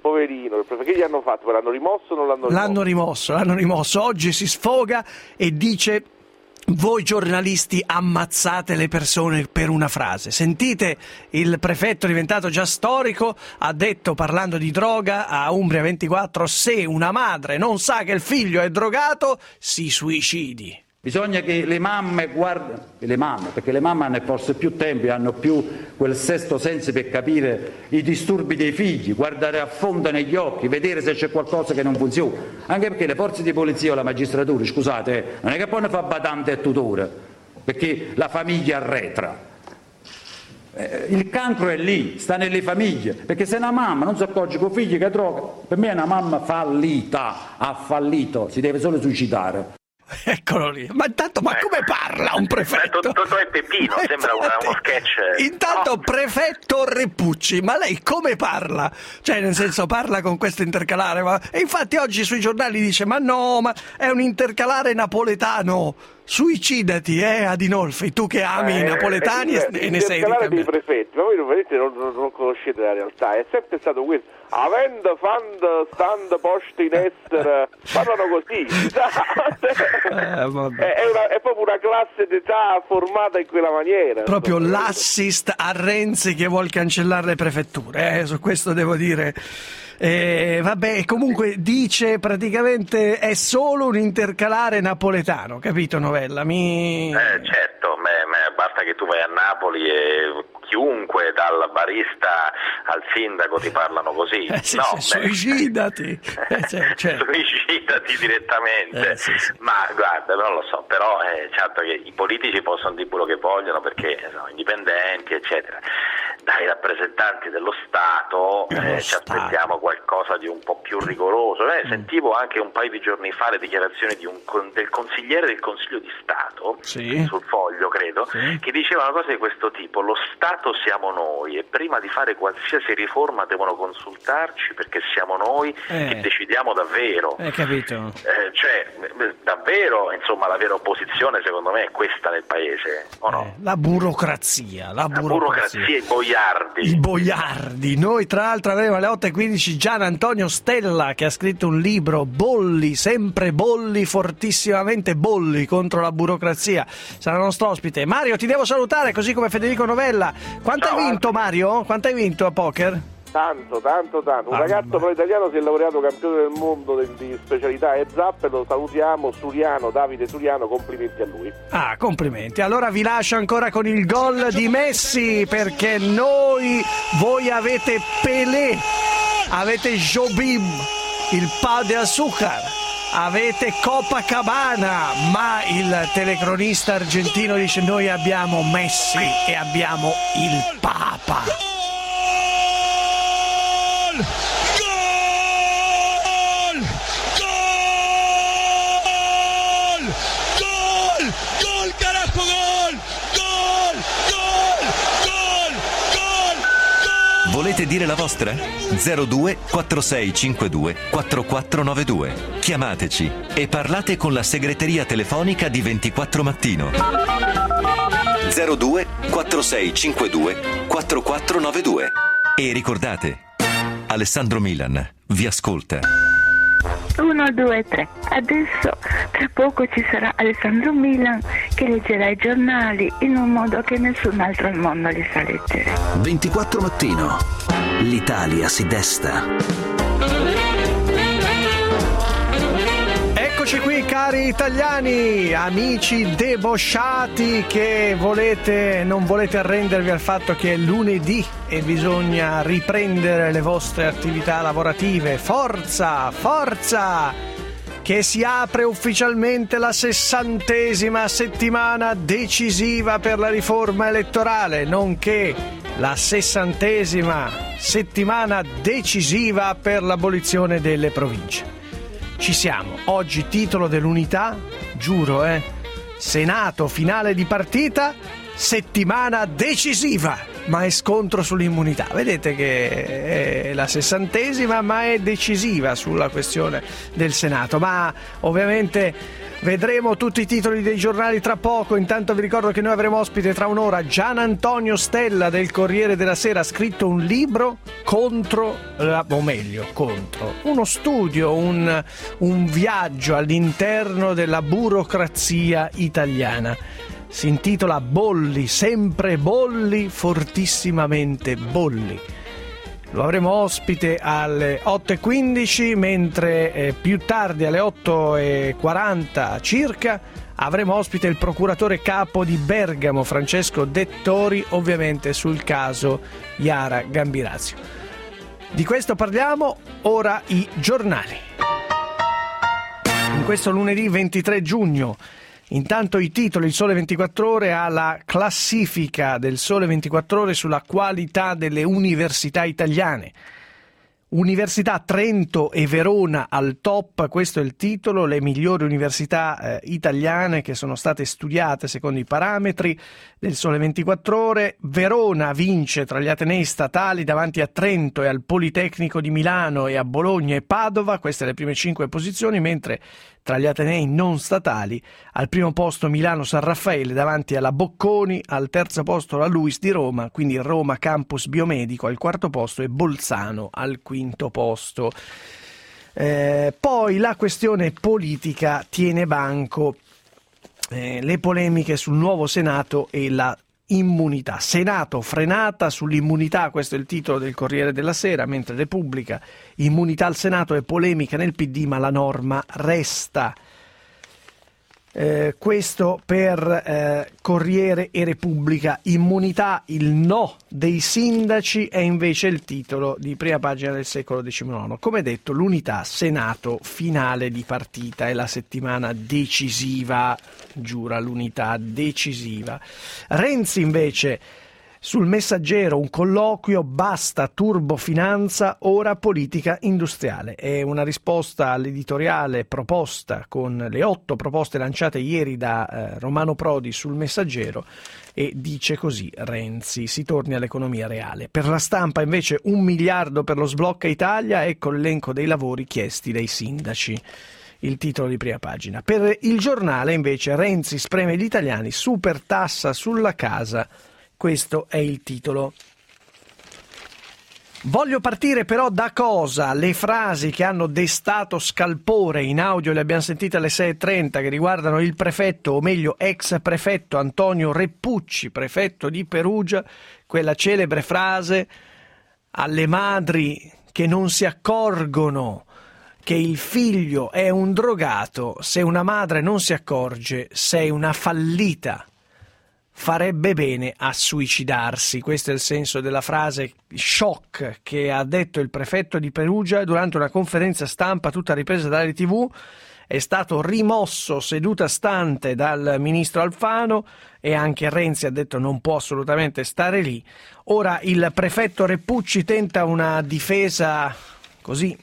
Speaker 7: poverino, perché gli hanno fatto? L'hanno rimosso o non l'hanno rimosso?
Speaker 4: L'hanno rimosso, l'hanno rimosso. Oggi si sfoga e dice: voi giornalisti ammazzate le persone per una frase. Sentite, il prefetto diventato già storico ha detto, parlando di droga, a Umbria ventiquattro: se una madre non sa che il figlio è drogato, si suicidi.
Speaker 11: Bisogna che le mamme guardino, le mamme, perché le mamme hanno forse più tempo e hanno più quel sesto senso per capire i disturbi dei figli, guardare a fondo negli occhi, vedere se c'è qualcosa che non funziona. Anche perché le forze di polizia o la magistratura, scusate, non è che poi ne fa badante e tutore, perché la famiglia arretra. Il cancro è lì, sta nelle famiglie, perché se una mamma non si accorge con figli che droga, per me è una mamma fallita, ha fallito, si deve solo suicidare.
Speaker 4: Eccolo lì, ma intanto, ma come parla un prefetto?
Speaker 6: Totò e Peppino, sembra una, uno sketch.
Speaker 4: Intanto
Speaker 6: no.
Speaker 4: Prefetto Repucci, ma lei come parla? Cioè, nel senso, parla con questo intercalare, ma... e infatti oggi sui giornali dice: ma no, ma è un intercalare napoletano. Suicidati, eh, Adinolfi, tu che ami eh, i napoletani eh, e ne sei
Speaker 7: ricambiato. Dei prefetti, ma voi non, non, non conoscete la realtà, è sempre stato questo. Avendo fund stand posti in essere, parlano così. eh, è, una, è proprio una classe d'età formata in quella maniera.
Speaker 4: Proprio l'assist a Renzi che vuol cancellare le prefetture, eh, su questo devo dire. Eh, vabbè, comunque dice praticamente è solo un intercalare napoletano, capito Novella? Mi...
Speaker 6: Eh, certo, me, me, basta che tu vai a Napoli e chiunque, dal barista al sindaco, ti parlano così.
Speaker 4: Eh, sì,
Speaker 6: no,
Speaker 4: sì, suicidati. Eh, cioè, certo.
Speaker 6: Suicidati direttamente.
Speaker 4: Eh, sì, sì.
Speaker 6: Ma guarda, non lo so, però è certo che i politici possono dire quello che vogliono perché sono indipendenti, eccetera. Dai rappresentanti dello Stato eh, ci aspettiamo qualcosa di un po' più rigoroso. Eh, mm. Sentivo anche un paio di giorni fa le dichiarazioni di un, del consigliere del Consiglio di Stato,
Speaker 4: sì.
Speaker 6: sul Foglio credo, sì. che diceva una cosa di questo tipo: lo Stato siamo noi e prima di fare qualsiasi riforma devono consultarci perché siamo noi
Speaker 4: eh.
Speaker 6: che decidiamo davvero.
Speaker 4: Hai capito?
Speaker 6: Eh, cioè, davvero, insomma, la vera opposizione secondo me è questa nel paese, o no?
Speaker 4: Eh, la burocrazia, la,
Speaker 6: la
Speaker 4: burocrazia.
Speaker 6: burocrazia, i boiardi.
Speaker 4: I boiardi. Noi tra l'altro avremo alle otto e quindici Gian Antonio Stella che ha scritto un libro, Bolli, sempre bolli, fortissimamente bolli contro la burocrazia. Sarà nostro ospite. Mario, ti devo salutare, così come Federico Novella. Quanto Ciao, hai vinto Mario? Quanto hai vinto a poker?
Speaker 7: Tanto, tanto, tanto. Un ah, ragazzo pro italiano si è laureato campione del mondo di, di specialità e zap, lo salutiamo, Suriano, Davide Suriano, complimenti a lui.
Speaker 4: Ah, complimenti. Allora vi lascio ancora con il gol di Messi, perché noi, voi avete Pelé, avete Jobim, il Pau de Azúcar, avete Copacabana, ma il telecronista argentino dice: noi abbiamo Messi e abbiamo il Papa.
Speaker 3: Gol! Gol! Gol! Gol, carajo, gol! Gol! Gol! Gol! Gol! Gol!
Speaker 12: Volete dire la vostra? zero due quattro sei cinque due quattro quattro nove due. Chiamateci e parlate con la segreteria telefonica di ventiquattro Mattino. zero due quattro sei cinque due quattro quattro nove due. E ricordate, Alessandro Milan vi ascolta.
Speaker 13: uno, due, tre. Adesso tra poco ci sarà Alessandro Milan che leggerà i giornali in un modo che nessun altro al mondo li sa leggere.
Speaker 1: ventiquattro Mattino. L'Italia si desta.
Speaker 4: Eccoci qui, cari italiani, amici debosciati che volete, non volete arrendervi al fatto che è lunedì e bisogna riprendere le vostre attività lavorative. Forza, forza! Che si apre ufficialmente la sessantesima settimana decisiva per la riforma elettorale, nonché la sessantesima settimana decisiva per l'abolizione delle province. Ci siamo, oggi titolo dell'Unità, giuro, eh, Senato, finale di partita, settimana decisiva. ma è scontro sull'immunità. Vedete che è la sessantesima, ma è decisiva sulla questione del Senato. Ma ovviamente vedremo tutti i titoli dei giornali tra poco. Intanto vi ricordo che noi avremo ospite tra un'ora Gian Antonio Stella del Corriere della Sera. Ha scritto un libro contro, o meglio, contro uno studio, un, un viaggio all'interno della burocrazia italiana. Si intitola Bolli, sempre bolli, fortissimamente bolli. Lo avremo ospite alle otto e quindici, mentre eh, più tardi alle otto e quaranta circa avremo ospite il procuratore capo di Bergamo, Francesco Dettori, ovviamente sul caso Iara Gambirazio. Di questo parliamo, ora i giornali. In questo lunedì ventitré giugno. Intanto i titoli. Il Sole ventiquattro Ore ha la classifica del Sole ventiquattro Ore sulla qualità delle università italiane. Università Trento e Verona al top, questo è il titolo, le migliori università eh, italiane che sono state studiate secondo i parametri del Sole ventiquattro Ore. Verona vince tra gli atenei statali davanti a Trento e al Politecnico di Milano e a Bologna e Padova, queste le prime cinque posizioni, mentre tra gli atenei non statali al primo posto Milano San Raffaele davanti alla Bocconi, al terzo posto la Luis di Roma, quindi Roma Campus Biomedico al quarto posto e Bolzano al quinto posto. Eh, poi la questione politica tiene banco, eh, le polemiche sul nuovo Senato e la immunità. Senato frenata sull'immunità, questo è il titolo del Corriere della Sera, mentre Repubblica, immunità al Senato e polemica nel P D, ma la norma resta. Eh, questo per eh, Corriere e Repubblica. Immunità, il no dei sindaci è invece il titolo di prima pagina del Secolo diciannove. Come detto, l'unità Senato, finale di partita, è la settimana decisiva, giura l'unità decisiva. Renzi invece sul Messaggero, un colloquio, basta turbofinanza, ora politica industriale. È una risposta all'editoriale proposta con le otto proposte lanciate ieri da eh, Romano Prodi sul Messaggero, e dice così Renzi: si torni all'economia reale. Per La Stampa invece un miliardo per lo sblocca Italia, ecco l'elenco dei lavori chiesti dai sindaci. Il titolo di prima pagina. Per Il Giornale invece Renzi spreme gli italiani, super tassa sulla casa. Questo è il titolo. Voglio partire però da cosa? Le frasi che hanno destato scalpore in audio le abbiamo sentite alle sei e trenta, che riguardano il prefetto, o meglio ex prefetto Antonio Reppucci, prefetto di Perugia, quella celebre frase: alle madri che non si accorgono che il figlio è un drogato, se una madre non si accorge, sei una fallita. Farebbe bene a suicidarsi. Questo è il senso della frase shock che ha detto il prefetto di Perugia durante una conferenza stampa tutta ripresa dalle tivù. È stato rimosso seduta stante dal ministro Alfano e anche Renzi ha detto non può assolutamente stare lì. Ora il prefetto Reppucci tenta una difesa così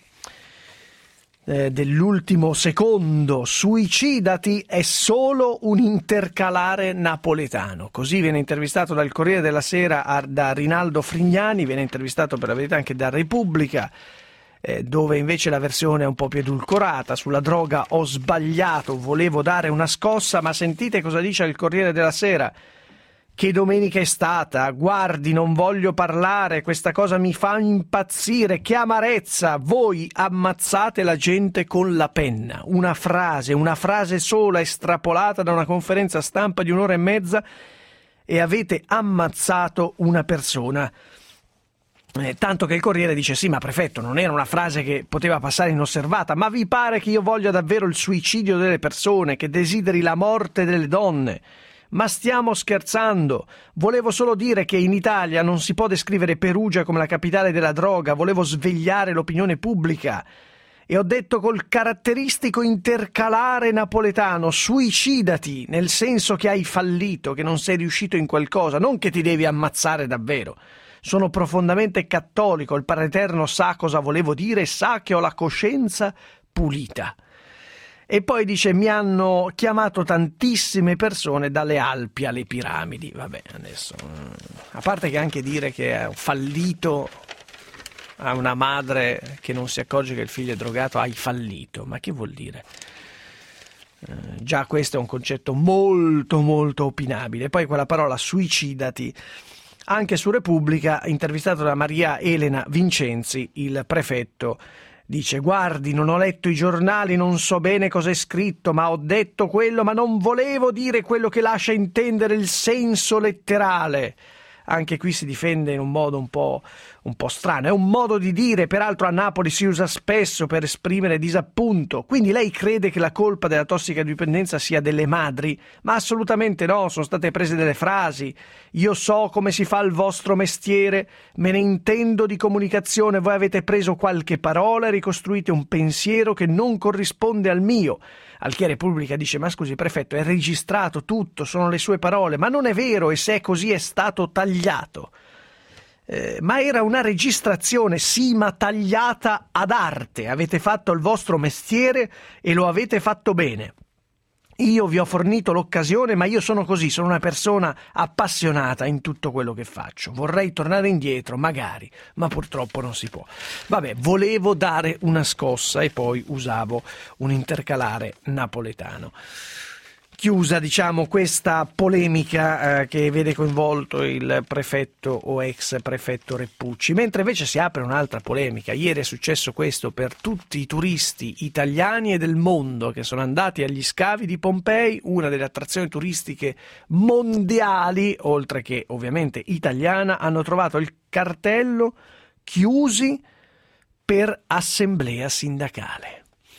Speaker 4: Eh, dell'ultimo secondo: suicidati, è solo un intercalare napoletano. Così viene intervistato dal Corriere della Sera a, da Rinaldo Frignani, viene intervistato per la verità anche da Repubblica, eh, dove invece la versione è un po' più edulcorata. Sulla droga ho sbagliato, volevo dare una scossa, ma sentite cosa dice il Corriere della Sera. Che domenica è stata? Guardi, non voglio parlare, questa cosa mi fa impazzire, che amarezza, voi ammazzate la gente con la penna. Una frase, una frase sola estrapolata da una conferenza stampa di un'ora e mezza e avete ammazzato una persona. Eh, tanto che il Corriere dice sì, ma prefetto, non era una frase che poteva passare inosservata, ma vi pare che io voglia davvero il suicidio delle persone, che desideri la morte delle donne? Ma stiamo scherzando? Volevo solo dire che in Italia non si può descrivere Perugia come la capitale della droga, volevo svegliare l'opinione pubblica. E ho detto col caratteristico intercalare napoletano: suicidati, nel senso che hai fallito, che non sei riuscito in qualcosa, non che ti devi ammazzare davvero. Sono profondamente cattolico, il Padre Eterno sa cosa volevo dire, sa che ho la coscienza pulita. E poi dice: mi hanno chiamato tantissime persone dalle Alpi alle piramidi. Vabbè, adesso, a parte che anche dire che è fallito a una madre che non si accorge che il figlio è drogato, hai fallito, ma che vuol dire? Eh, già questo è un concetto molto molto opinabile. Poi quella parola suicidati, anche su Repubblica, intervistato da Maria Elena Vincenzi, il prefetto dice: guardi, non ho letto i giornali, non so bene cosa è scritto, ma ho detto quello, ma non volevo dire quello che lascia intendere il senso letterale. Anche qui si difende in un modo un po', un po' strano, è un modo di dire, peraltro a Napoli si usa spesso per esprimere disappunto. Quindi lei crede che la colpa della tossicodipendenza sia delle madri? Ma assolutamente no, sono state prese delle frasi: io so come si fa il vostro mestiere, me ne intendo di comunicazione, voi avete preso qualche parola e ricostruite un pensiero che non corrisponde al mio. Al che Repubblica dice: ma scusi prefetto, è registrato tutto, sono le sue parole. Ma non è vero, e se è così è stato tagliato. Eh, ma era una registrazione, sì, ma tagliata ad arte. Avete fatto il vostro mestiere e lo avete fatto bene. Io vi ho fornito l'occasione, ma io sono così, sono una persona appassionata in tutto quello che faccio. Vorrei tornare indietro, magari, ma purtroppo non si può. Vabbè, volevo dare una scossa e poi usavo un intercalare napoletano. Chiusa, diciamo, questa polemica eh, che vede coinvolto il prefetto o ex prefetto Reppucci, mentre invece si apre un'altra polemica. Ieri è successo questo per tutti i turisti italiani e del mondo che sono andati agli scavi di Pompei, una delle attrazioni turistiche mondiali, oltre che ovviamente italiana. Hanno trovato il cartello chiusi per assemblea sindacale.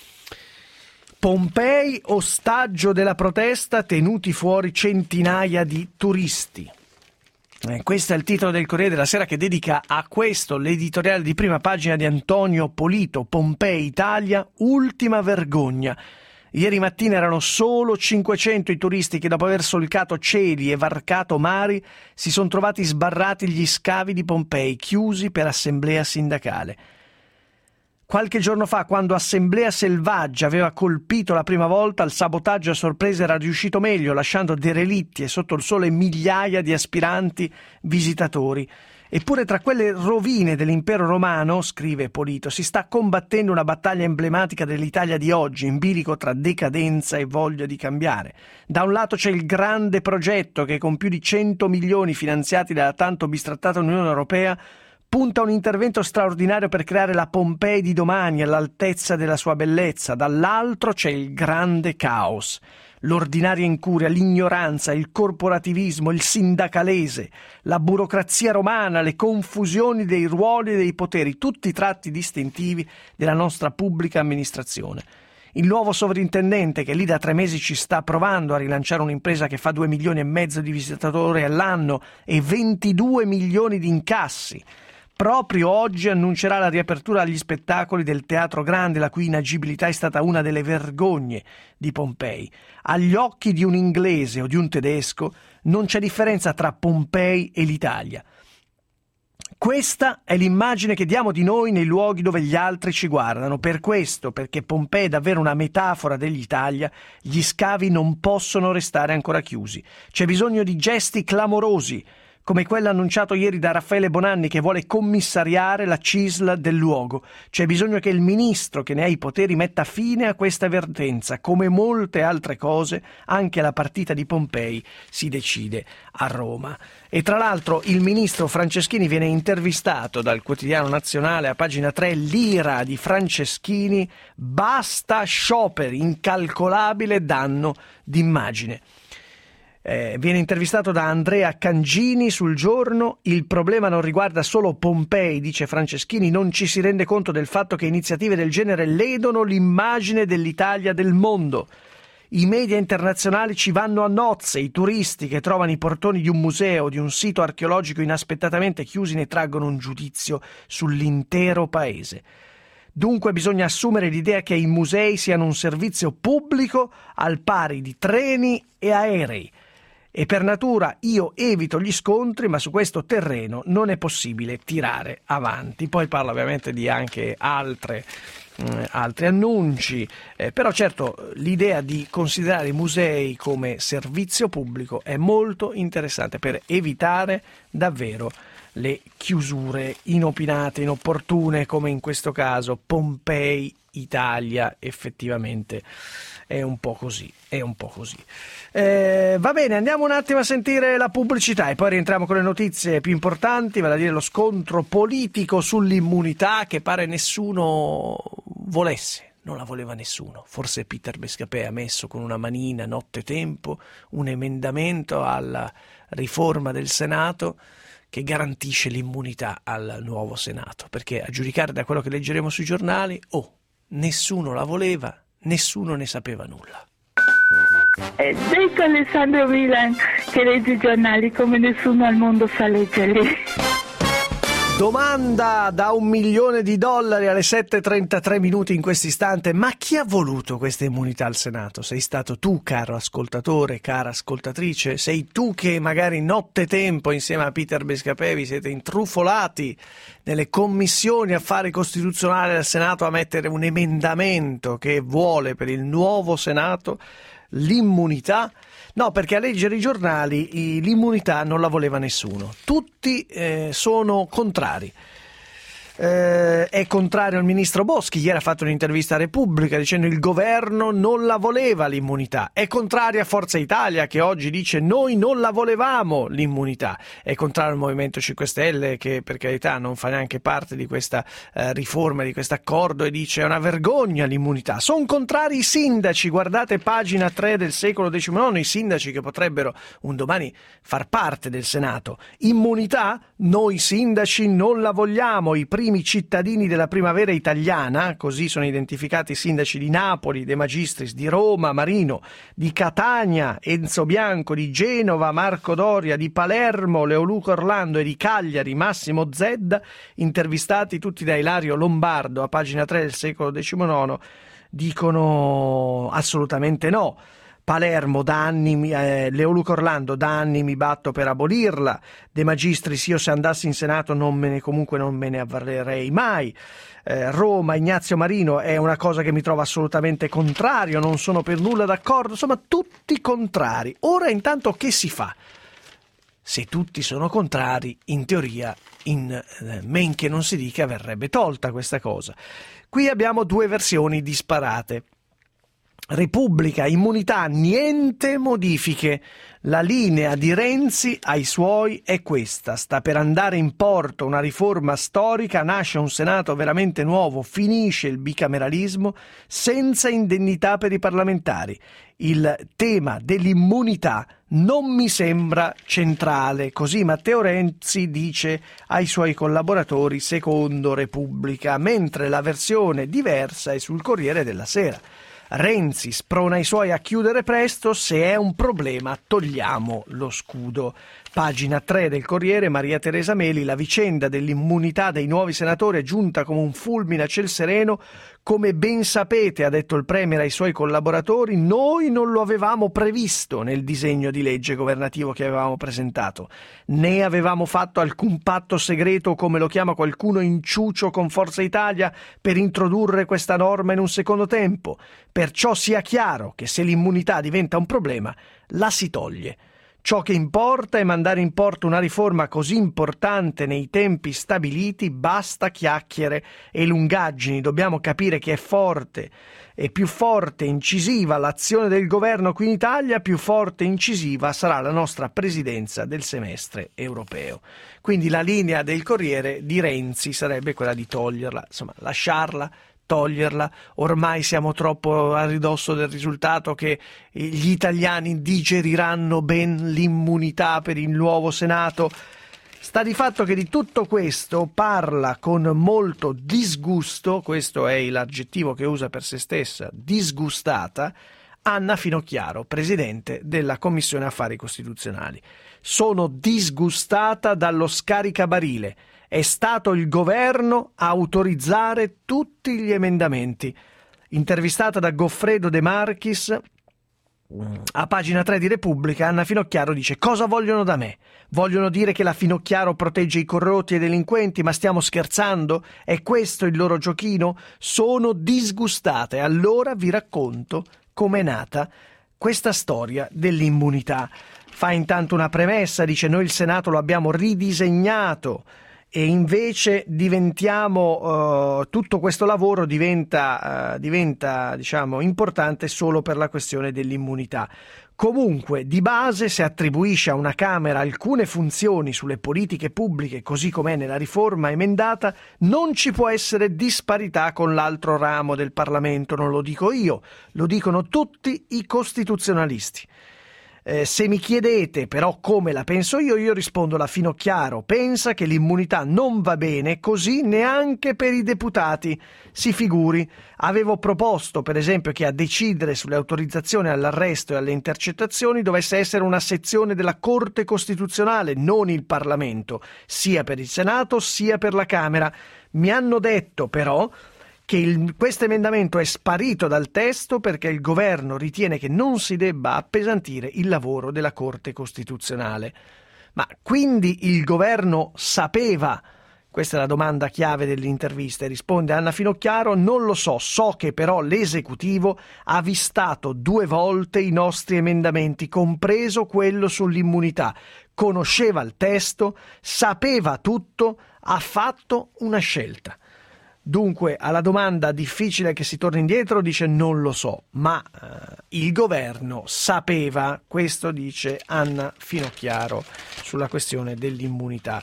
Speaker 4: Pompei, ostaggio della protesta, tenuti fuori centinaia di turisti. Eh, questo è il titolo del Corriere della Sera, che dedica a questo l'editoriale di prima pagina di Antonio Polito. Pompei, Italia, ultima vergogna. Ieri mattina erano solo cinquecento i turisti che, dopo aver solcato cieli e varcato mari, si sono trovati sbarrati gli scavi di Pompei, chiusi per assemblea sindacale. Qualche giorno fa, quando Assemblea Selvaggia aveva colpito la prima volta, il sabotaggio a sorpresa era riuscito meglio, lasciando derelitti e sotto il sole migliaia di aspiranti visitatori. Eppure tra quelle rovine dell'impero romano, scrive Polito, si sta combattendo una battaglia emblematica dell'Italia di oggi, in bilico tra decadenza e voglia di cambiare. Da un lato c'è il grande progetto che, con più di cento milioni finanziati dalla tanto bistrattata Unione Europea, punta un intervento straordinario per creare la Pompei di domani all'altezza della sua bellezza. Dall'altro c'è il grande caos, l'ordinaria incuria, l'ignoranza, il corporativismo, il sindacalese, la burocrazia romana, le confusioni dei ruoli e dei poteri, tutti tratti distintivi della nostra pubblica amministrazione. Il nuovo sovrintendente, che lì da tre mesi ci sta provando a rilanciare un'impresa che fa due milioni e mezzo di visitatori all'anno e ventidue milioni di incassi, proprio oggi annuncerà la riapertura agli spettacoli del Teatro Grande, la cui inagibilità è stata una delle vergogne di Pompei. Agli occhi di un inglese o di un tedesco non c'è differenza tra Pompei e l'Italia. Questa è l'immagine che diamo di noi nei luoghi dove gli altri ci guardano. Per questo, perché Pompei è davvero una metafora dell'Italia, gli scavi non possono restare ancora chiusi. C'è bisogno di gesti clamorosi, come quello annunciato ieri da Raffaele Bonanni, che vuole commissariare la C I S L del luogo. C'è bisogno che il ministro che ne ha i poteri metta fine a questa vertenza. Come molte altre cose, anche la partita di Pompei si decide a Roma. E tra l'altro il ministro Franceschini viene intervistato dal Quotidiano Nazionale a pagina tre, l'ira di Franceschini: basta scioperi, incalcolabile danno d'immagine. Eh, viene intervistato da Andrea Cangini sul Giorno. Il problema non riguarda solo Pompei, dice Franceschini, non ci si rende conto del fatto che iniziative del genere ledono l'immagine dell'Italia del mondo. I media internazionali ci vanno a nozze, i turisti che trovano i portoni di un museo o di un sito archeologico inaspettatamente chiusi ne traggono un giudizio sull'intero paese. Dunque bisogna assumere l'idea che i musei siano un servizio pubblico al pari di treni e aerei. E per natura io evito gli scontri, ma su questo terreno non è possibile tirare avanti. Poi parla ovviamente di anche altre eh, altri annunci, eh, però certo l'idea di considerare i musei come servizio pubblico è molto interessante per evitare davvero le chiusure inopinate, inopportune, come in questo caso Pompei Italia. Effettivamente è un po' così, è un po' così. Eh, va bene, andiamo un attimo a sentire la pubblicità e poi rientriamo con le notizie più importanti, vale a dire lo scontro politico sull'immunità che pare nessuno volesse. Non la voleva nessuno. Forse Peter Bescapè ha messo con una manina nottetempo un emendamento alla riforma del Senato che garantisce l'immunità al nuovo Senato, perché a giudicare da quello che leggeremo sui giornali, oh, nessuno la voleva, nessuno ne sapeva nulla.
Speaker 13: Eh, detto Alessandro Milan che legge i giornali come nessuno al mondo sa leggerli.
Speaker 4: Domanda da un milione di dollari alle sette e trentatré minuti in questo istante. Ma chi ha voluto questa immunità al Senato? Sei stato tu, caro ascoltatore, cara ascoltatrice? Sei tu che magari nottetempo insieme a Peter Bescapè vi siete intrufolati nelle commissioni affari costituzionali del Senato a mettere un emendamento che vuole per il nuovo Senato l'immunità? No, perché a leggere i giornali l'immunità non la voleva nessuno. Tutti eh, sono contrari. Eh, è contrario il ministro Boschi, ieri ha fatto un'intervista a Repubblica dicendo il governo non la voleva l'immunità. È contrario a Forza Italia che oggi dice noi non la volevamo l'immunità. È contrario al Movimento cinque Stelle che per carità non fa neanche parte di questa eh, riforma, di questo accordo, e dice è una vergogna l'immunità. Sono contrari i sindaci, guardate pagina tre del Secolo diciannove, i sindaci che potrebbero un domani far parte del Senato. Immunità? Noi sindaci non la vogliamo. I primi primi cittadini della primavera italiana, così sono identificati i sindaci di Napoli, De Magistris, di Roma, Marino, di Catania, Enzo Bianco, di Genova, Marco Doria, di Palermo, Leoluca Orlando e di Cagliari, Massimo Zedda, intervistati tutti da Ilario Lombardo a pagina tre del Secolo diciannove, dicono assolutamente no. Palermo, da anni, eh, Leoluca Orlando, da anni mi batto per abolirla. De Magistris, io se andassi in Senato non me ne, comunque non me ne avvalerei mai. Eh, Roma, Ignazio Marino, è una cosa che mi trova assolutamente contrario, non sono per nulla d'accordo, insomma tutti contrari. Ora intanto che si fa? Se tutti sono contrari, in teoria, in eh, men che non si dica, verrebbe tolta questa cosa. Qui abbiamo due versioni disparate. Repubblica, immunità, niente modifiche. La linea di Renzi ai suoi è questa: sta per andare in porto una riforma storica, nasce un Senato veramente nuovo, finisce il bicameralismo senza indennità per i parlamentari. Il tema dell'immunità non mi sembra centrale, così Matteo Renzi dice ai suoi collaboratori secondo Repubblica, mentre la versione diversa è sul Corriere della Sera. Renzi sprona i suoi a chiudere presto, se è un problema togliamo lo scudo. Pagina tre del Corriere, Maria Teresa Meli, la vicenda dell'immunità dei nuovi senatori è giunta come un fulmine a ciel sereno. Come ben sapete, ha detto il Premier ai suoi collaboratori, noi non lo avevamo previsto nel disegno di legge governativo che avevamo presentato, né avevamo fatto alcun patto segreto, come lo chiama qualcuno, inciucio con Forza Italia per introdurre questa norma in un secondo tempo. Perciò sia chiaro che se l'immunità diventa un problema, la si toglie. Ciò che importa è mandare in porto una riforma così importante nei tempi stabiliti, basta chiacchiere e lungaggini, dobbiamo capire che è forte e più forte e incisiva l'azione del governo qui in Italia, più forte e incisiva sarà la nostra presidenza del semestre europeo. Quindi la linea del Corriere di Renzi sarebbe quella di toglierla, insomma lasciarla, toglierla. Ormai siamo troppo a ridosso del risultato che gli italiani digeriranno ben l'immunità per il nuovo Senato. Sta di fatto che di tutto questo parla con molto disgusto, questo è l'aggettivo che usa per se stessa, disgustata, Anna Finocchiaro, presidente della Commissione Affari Costituzionali. Sono disgustata dallo scaricabarile. È stato il governo a autorizzare tutti gli emendamenti. Intervistata da Goffredo De Marchis, a pagina tre di Repubblica Anna Finocchiaro dice: cosa vogliono da me? Vogliono dire che la Finocchiaro protegge i corrotti e i delinquenti, ma stiamo scherzando? È questo il loro giochino? Sono disgustate. Allora vi racconto com'è nata questa storia dell'immunità. Fa intanto una premessa, dice: noi il Senato lo abbiamo ridisegnato e invece diventiamo, uh, tutto questo lavoro diventa, uh, diventa diciamo, importante solo per la questione dell'immunità. Comunque, di base, se attribuisce a una Camera alcune funzioni sulle politiche pubbliche, così com'è nella riforma emendata, non ci può essere disparità con l'altro ramo del Parlamento. Non lo dico io, lo dicono tutti i costituzionalisti. Eh, se mi chiedete però come la penso io, io rispondo: la Finocchiaro pensa che l'immunità non va bene così neanche per i deputati. Si figuri, avevo proposto per esempio che a decidere sulle autorizzazioni all'arresto e alle intercettazioni dovesse essere una sezione della Corte Costituzionale, non il Parlamento, sia per il Senato sia per la Camera. Mi hanno detto però che il, questo emendamento è sparito dal testo perché il governo ritiene che non si debba appesantire il lavoro della Corte Costituzionale. Ma quindi il governo sapeva? Questa è la domanda chiave dell'intervista e risponde Anna Finocchiaro: non lo so, so che però l'esecutivo ha avvistato due volte i nostri emendamenti, compreso quello sull'immunità, conosceva il testo, sapeva tutto, ha fatto una scelta. Dunque, alla domanda difficile che si torni indietro, dice non lo so, ma eh, il governo sapeva. Questo dice Anna Finocchiaro sulla questione dell'immunità.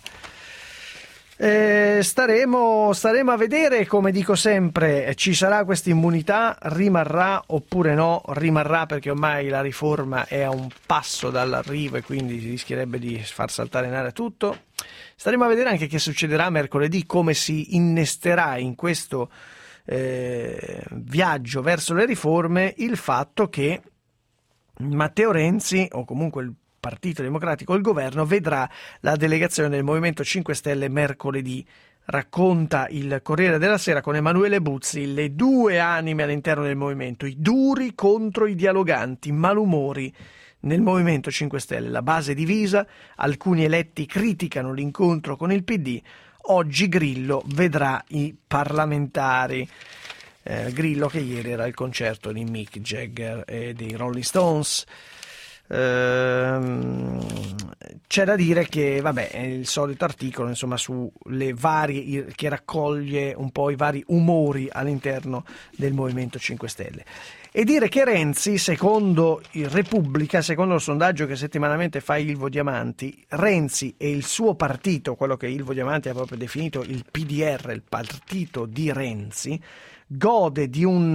Speaker 4: Eh, staremo, staremo a vedere, come dico sempre, ci sarà questa immunità, rimarrà oppure no? Rimarrà perché ormai la riforma è a un passo dall'arrivo e quindi si rischierebbe di far saltare in aria tutto. Staremo a vedere anche che succederà mercoledì, come si innesterà in questo eh, viaggio verso le riforme il fatto che Matteo Renzi, o comunque il Partito Democratico, il governo, vedrà la delegazione del Movimento cinque Stelle mercoledì. Racconta il Corriere della Sera con Emanuele Buzzi le due anime all'interno del movimento, i duri contro i dialoganti, malumori nel Movimento cinque Stelle, la base divisa, alcuni eletti criticano l'incontro con il P D, oggi Grillo vedrà i parlamentari. Eh, Grillo che ieri era al concerto di Mick Jagger e dei Rolling Stones. Ehm, c'è da dire che vabbè, è il solito articolo insomma sulle varie, che raccoglie un po' i vari umori all'interno del Movimento cinque Stelle. E dire che Renzi, secondo il Repubblica, secondo il sondaggio che settimanalmente fa Ilvo Diamanti, Renzi e il suo partito, quello che Ilvo Diamanti ha proprio definito il P D R, il partito di Renzi, gode di, un,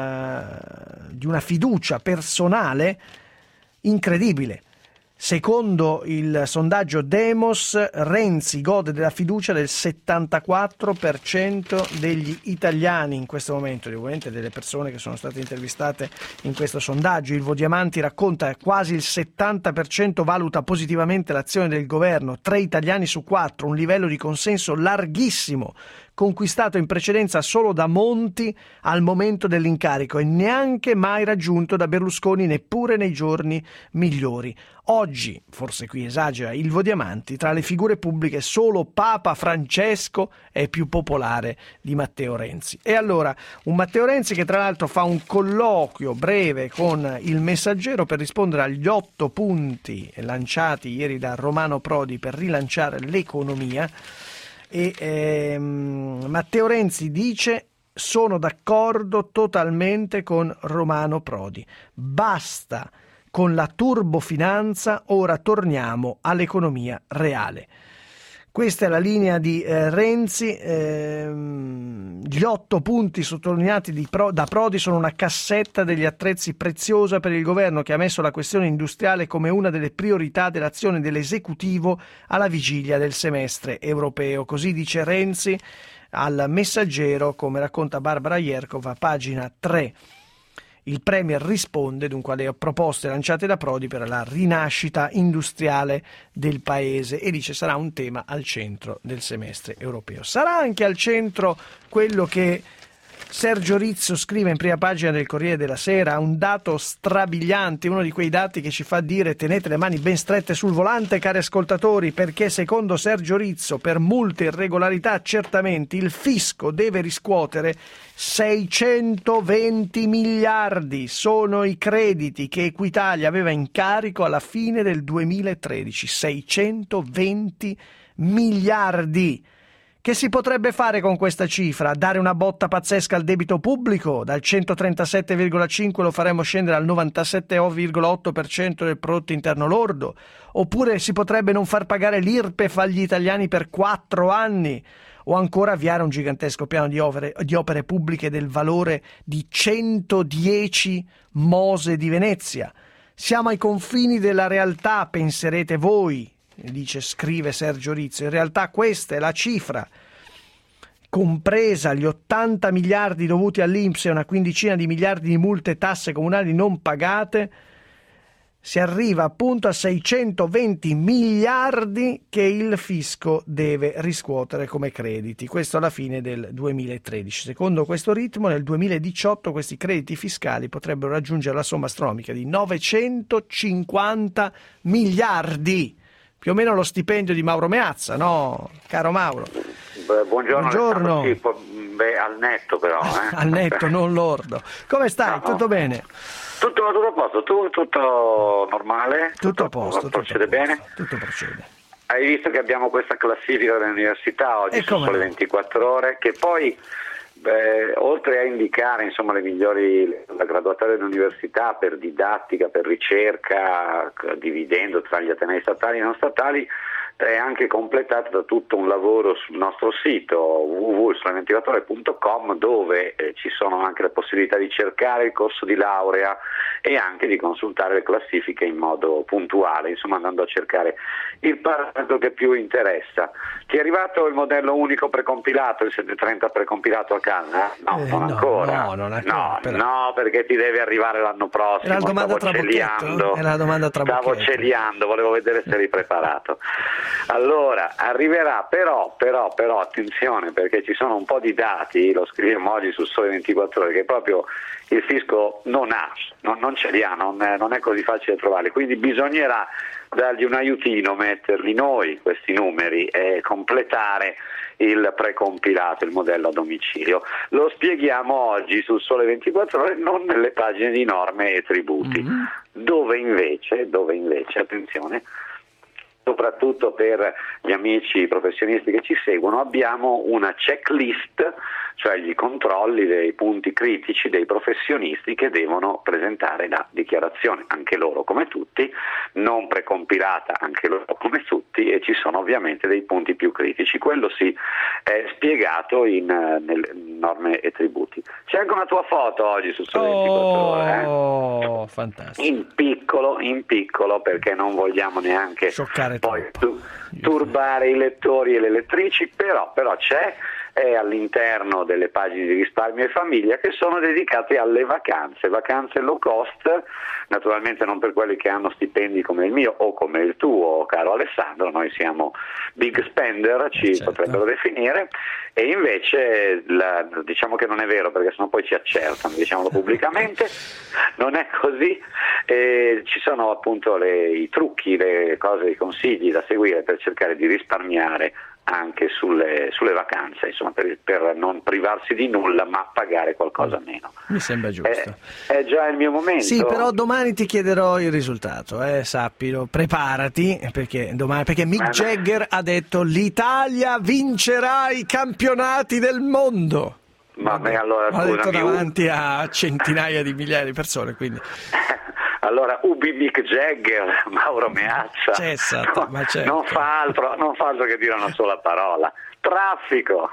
Speaker 4: uh, di una fiducia personale incredibile. Secondo il sondaggio Demos, Renzi gode della fiducia del settantaquattro per cento degli italiani in questo momento, ovviamente delle persone che sono state intervistate in questo sondaggio. Ilvo Diamanti racconta che quasi il settanta per cento valuta positivamente l'azione del governo, tre italiani su quattro, un livello di consenso larghissimo, conquistato in precedenza solo da Monti al momento dell'incarico e neanche mai raggiunto da Berlusconi neppure nei giorni migliori. Oggi, forse qui esagera Ilvo Diamanti, tra le figure pubbliche solo Papa Francesco è più popolare di Matteo Renzi. E allora, un Matteo Renzi che tra l'altro fa un colloquio breve con il Messaggero per rispondere agli otto punti lanciati ieri da Romano Prodi per rilanciare l'economia. E ehm, Matteo Renzi dice: sono d'accordo totalmente con Romano Prodi, basta con la turbofinanza, ora torniamo all'economia reale. Questa è la linea di eh, Renzi. Ehm, gli otto punti sottolineati di Pro, da Prodi sono una cassetta degli attrezzi preziosa per il governo, che ha messo la questione industriale come una delle priorità dell'azione dell'esecutivo alla vigilia del semestre europeo. Così dice Renzi al Messaggero, come racconta Barbara Ierkova, pagina tre. Il Premier risponde dunque alle proposte lanciate da Prodi per la rinascita industriale del paese e dice sarà un tema al centro del semestre europeo. Sarà anche al centro quello che Sergio Rizzo scrive in prima pagina del Corriere della Sera un dato strabiliante, uno di quei dati che ci fa dire tenete le mani ben strette sul volante, cari ascoltatori, perché secondo Sergio Rizzo per multe irregolarità accertamenti il fisco deve riscuotere seicentoventi miliardi, sono i crediti che Equitalia aveva in carico alla fine del duemilatredici, seicentoventi miliardi. Che si potrebbe fare con questa cifra? Dare una botta pazzesca al debito pubblico? Dal centotrentasette virgola cinque lo faremo scendere al novantasette virgola otto per cento del prodotto interno lordo? Oppure si potrebbe non far pagare l'I R P E F agli italiani per quattro anni? O ancora avviare un gigantesco piano di opere, di opere pubbliche del valore di centodieci Mose di Venezia? Siamo ai confini della realtà, penserete voi, dice, scrive Sergio Rizzo. In realtà questa è la cifra, compresa gli ottanta miliardi dovuti all'I N P S e una quindicina di miliardi di multe e tasse comunali non pagate. Si arriva appunto a seicentoventi miliardi che il fisco deve riscuotere come crediti. Questo alla fine del duemilatredici. Secondo questo ritmo, nel duemiladiciotto questi crediti fiscali potrebbero raggiungere la somma astronomica di novecentocinquanta miliardi. Più o meno lo stipendio di Mauro Meazza, no, caro Mauro?
Speaker 14: Beh, buongiorno.
Speaker 4: Buongiorno.
Speaker 14: Tipo, beh, al netto però. Eh.
Speaker 4: Al netto, non lordo. Come stai?
Speaker 14: No.
Speaker 4: Tutto bene?
Speaker 14: Tutto, tutto a posto, tu, tutto normale?
Speaker 4: Tutto, tutto a posto.
Speaker 14: Tutto procede
Speaker 4: tutto
Speaker 14: bene?
Speaker 4: Tutto procede.
Speaker 14: Hai visto che abbiamo questa classifica delle università oggi su Sole ventiquattro Ore, che poi beh, oltre a indicare insomma le migliori, la graduatoria dell'università per didattica, per ricerca, dividendo tra gli atenei statali e non statali, è anche completata da tutto un lavoro sul nostro sito w w w punto sole ventiquattro ore punto com, dove eh, ci sono anche la possibilità di cercare il corso di laurea e anche di consultare le classifiche in modo puntuale, insomma andando a cercare il parametro che più interessa. Ti è arrivato il modello unico precompilato, il settecentotrenta precompilato a casa? No,
Speaker 4: Eh,
Speaker 14: non
Speaker 4: no,
Speaker 14: ancora.
Speaker 4: no, non ancora,
Speaker 14: no,
Speaker 4: però.
Speaker 14: no, perché ti deve arrivare l'anno prossimo.
Speaker 4: Era la domanda
Speaker 14: Stavo
Speaker 4: tra
Speaker 14: celiando.
Speaker 4: Era la domanda tra
Speaker 14: Stavo
Speaker 4: bocchetto.
Speaker 14: celiando, volevo vedere se eri preparato. Allora, arriverà, però, però, però, attenzione, perché ci sono un po' di dati, lo scriviamo oggi su Sole ventiquattro Ore, che proprio il fisco non ha, non, non ce li ha, non è, non è così facile trovarli, quindi bisognerà dargli un aiutino, metterli noi questi numeri e completare il precompilato, il modello a domicilio. Lo spieghiamo oggi su Sole ventiquattro Ore, non nelle pagine di norme e tributi, mm-hmm. dove invece, dove invece, attenzione, soprattutto per gli amici professionisti che ci seguono, abbiamo una checklist, cioè gli controlli dei punti critici dei professionisti che devono presentare la dichiarazione, anche loro come tutti, non precompilata anche loro come tutti, e ci sono ovviamente dei punti più critici. Quello sì è spiegato in nelle norme e tributi. C'è anche una tua foto oggi su Sole ventiquattro Ore, eh?
Speaker 4: Oh, fantastico.
Speaker 14: In piccolo, in piccolo, perché non vogliamo neanche
Speaker 4: scioccare
Speaker 14: poi tu, turbare i lettori e le lettrici, però, però c'è, è all'interno delle pagine di risparmio e famiglia che sono dedicate alle vacanze, vacanze low cost, naturalmente non per quelli che hanno stipendi come il mio o come il tuo, caro Alessandro, noi siamo big spender, ci certo. potrebbero definire, e invece la, diciamo che non è vero, perché sennò poi ci accertano, diciamolo pubblicamente, non è così, e ci sono appunto le, i trucchi, le cose, i consigli da seguire per cercare di risparmiare anche sulle, sulle vacanze, insomma, per, per non privarsi di nulla ma pagare qualcosa meno.
Speaker 4: Mi sembra giusto.
Speaker 14: È, è già il mio momento.
Speaker 4: Sì, però domani ti chiederò il risultato, eh, sappilo, preparati, perché, domani, perché Mick ma Jagger no. ha detto l'Italia vincerà i campionati del mondo.
Speaker 14: Ma beh, allora
Speaker 4: l'ha
Speaker 14: scusami,
Speaker 4: detto davanti a centinaia di migliaia di persone, quindi...
Speaker 14: Allora, Ubi Mick Jagger, Mauro Meazza,
Speaker 4: Cessato,
Speaker 14: no,
Speaker 4: ma certo.
Speaker 14: non, fa altro, non fa altro che dire una sola parola. Traffico!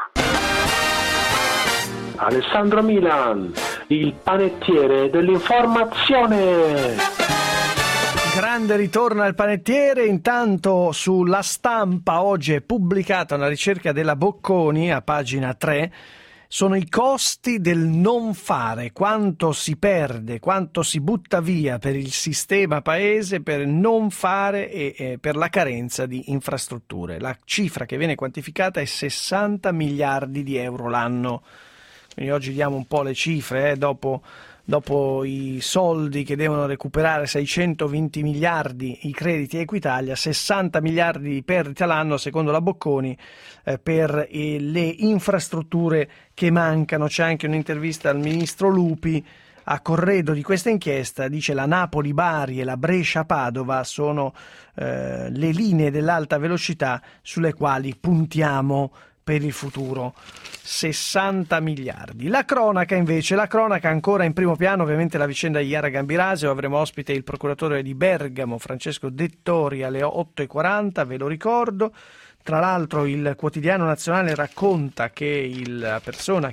Speaker 15: Alessandro Milan, il panettiere dell'informazione.
Speaker 4: Grande ritorno al panettiere. Intanto sulla Stampa oggi è pubblicata una ricerca della Bocconi a pagina tre. Sono i costi del non fare, quanto si perde, quanto si butta via per il sistema paese per non fare e, e per la carenza di infrastrutture. La cifra che viene quantificata è sessanta miliardi di euro l'anno. Quindi oggi diamo un po' le cifre, eh, dopo, dopo i soldi che devono recuperare, seicentoventi miliardi i crediti Equitalia, sessanta miliardi di perdita l'anno secondo la Bocconi eh, per eh, le infrastrutture che mancano. C'è anche un'intervista al ministro Lupi a corredo di questa inchiesta, dice la Napoli-Bari e la Brescia-Padova sono eh, le linee dell'alta velocità sulle quali puntiamo per il futuro. sessanta miliardi. La cronaca invece, la cronaca ancora in primo piano, ovviamente la vicenda di Iara Gambirasio. Avremo ospite il procuratore di Bergamo Francesco Dettori alle otto e quaranta, ve lo ricordo. Tra l'altro il quotidiano nazionale racconta che il, la persona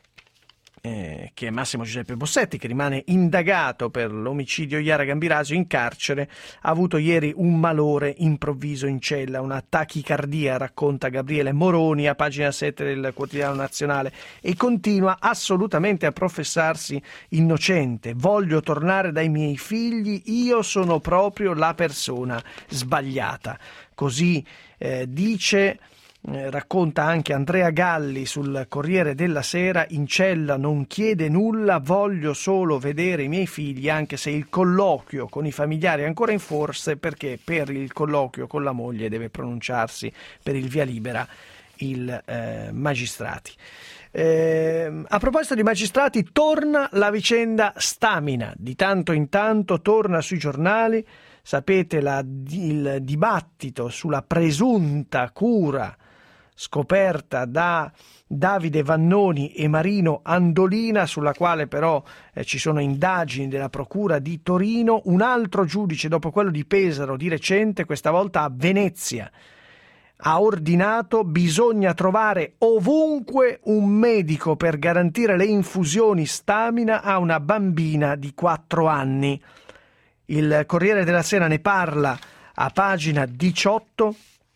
Speaker 4: Eh, che è Massimo Giuseppe Bossetti, che rimane indagato per l'omicidio Iara Gambirasio in carcere, ha avuto ieri un malore improvviso in cella, una tachicardia, racconta Gabriele Moroni a pagina sette del quotidiano nazionale, e continua assolutamente a professarsi innocente. Voglio tornare dai miei figli, io sono proprio la persona sbagliata. Così eh, dice Eh, racconta anche Andrea Galli sul Corriere della Sera: in cella non chiede nulla, voglio solo vedere i miei figli, anche se il colloquio con i familiari è ancora in forse, perché per il colloquio con la moglie deve pronunciarsi per il via libera il eh, magistrati. Eh, a proposito di magistrati, torna la vicenda Stamina, di tanto in tanto torna sui giornali. Sapete la, il dibattito sulla presunta cura scoperta da Davide Vannoni e Marino Andolina, sulla quale però eh, ci sono indagini della Procura di Torino. Un altro giudice, dopo quello di Pesaro di recente, questa volta a Venezia, ha ordinato: bisogna trovare ovunque un medico per garantire le infusioni Stamina a una bambina di quattro anni. Il Corriere della Sera ne parla a pagina diciotto.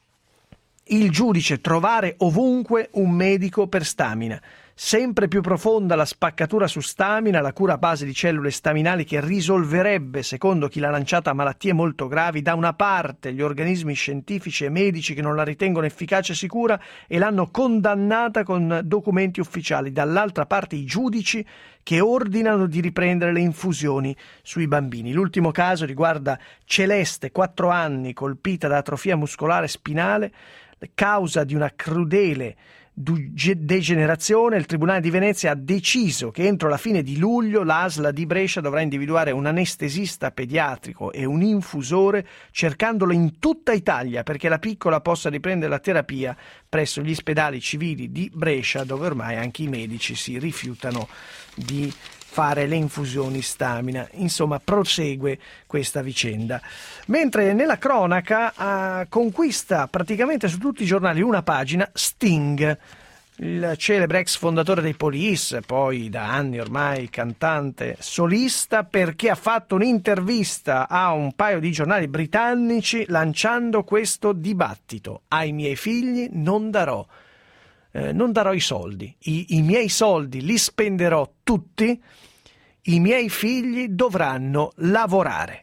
Speaker 4: Il giudice: trovare ovunque un medico per Stamina. Sempre più profonda la spaccatura su Stamina, la cura a base di cellule staminali che risolverebbe, secondo chi l'ha lanciata, malattie molto gravi. Da una parte gli organismi scientifici e medici che non la ritengono efficace e sicura e l'hanno condannata con documenti ufficiali, dall'altra parte i giudici che ordinano di riprendere le infusioni sui bambini. L'ultimo caso riguarda Celeste, quattro anni, colpita da atrofia muscolare spinale, causa di una crudele degenerazione. Il Tribunale di Venezia ha deciso che entro la fine di luglio l'A S L di Brescia dovrà individuare un anestesista pediatrico e un infusore, cercandolo in tutta Italia, perché la piccola possa riprendere la terapia presso gli ospedali civili di Brescia, dove ormai anche i medici si rifiutano di fare le infusioni Stamina. Insomma, prosegue questa vicenda. Mentre nella cronaca eh, conquista praticamente su tutti i giornali una pagina Sting, il celebre ex fondatore dei Police, poi da anni ormai cantante solista, perché ha fatto un'intervista a un paio di giornali britannici lanciando questo dibattito: ai miei figli non darò Eh, non darò i soldi, I, i miei soldi li spenderò tutti, i miei figli dovranno lavorare.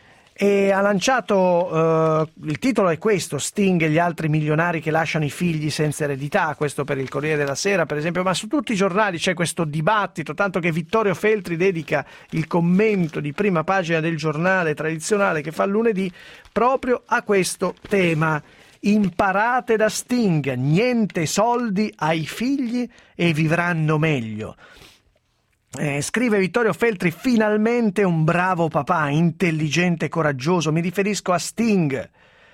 Speaker 4: E ha lanciato, eh, il titolo è questo: Sting e gli altri milionari che lasciano i figli senza eredità. Questo per il Corriere della Sera, per esempio, ma su tutti i giornali c'è questo dibattito, tanto che Vittorio Feltri dedica il commento di prima pagina del giornale tradizionale che fa lunedì proprio a questo tema. Imparate da Sting, niente soldi ai figli e vivranno meglio. Eh, scrive Vittorio Feltri: finalmente un bravo papà, intelligente e coraggioso. Mi riferisco a Sting,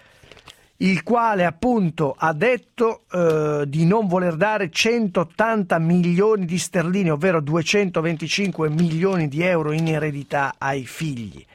Speaker 4: il quale appunto ha detto eh, di non voler dare centottanta milioni di sterline, ovvero duecentoventicinque milioni di euro in eredità ai figli.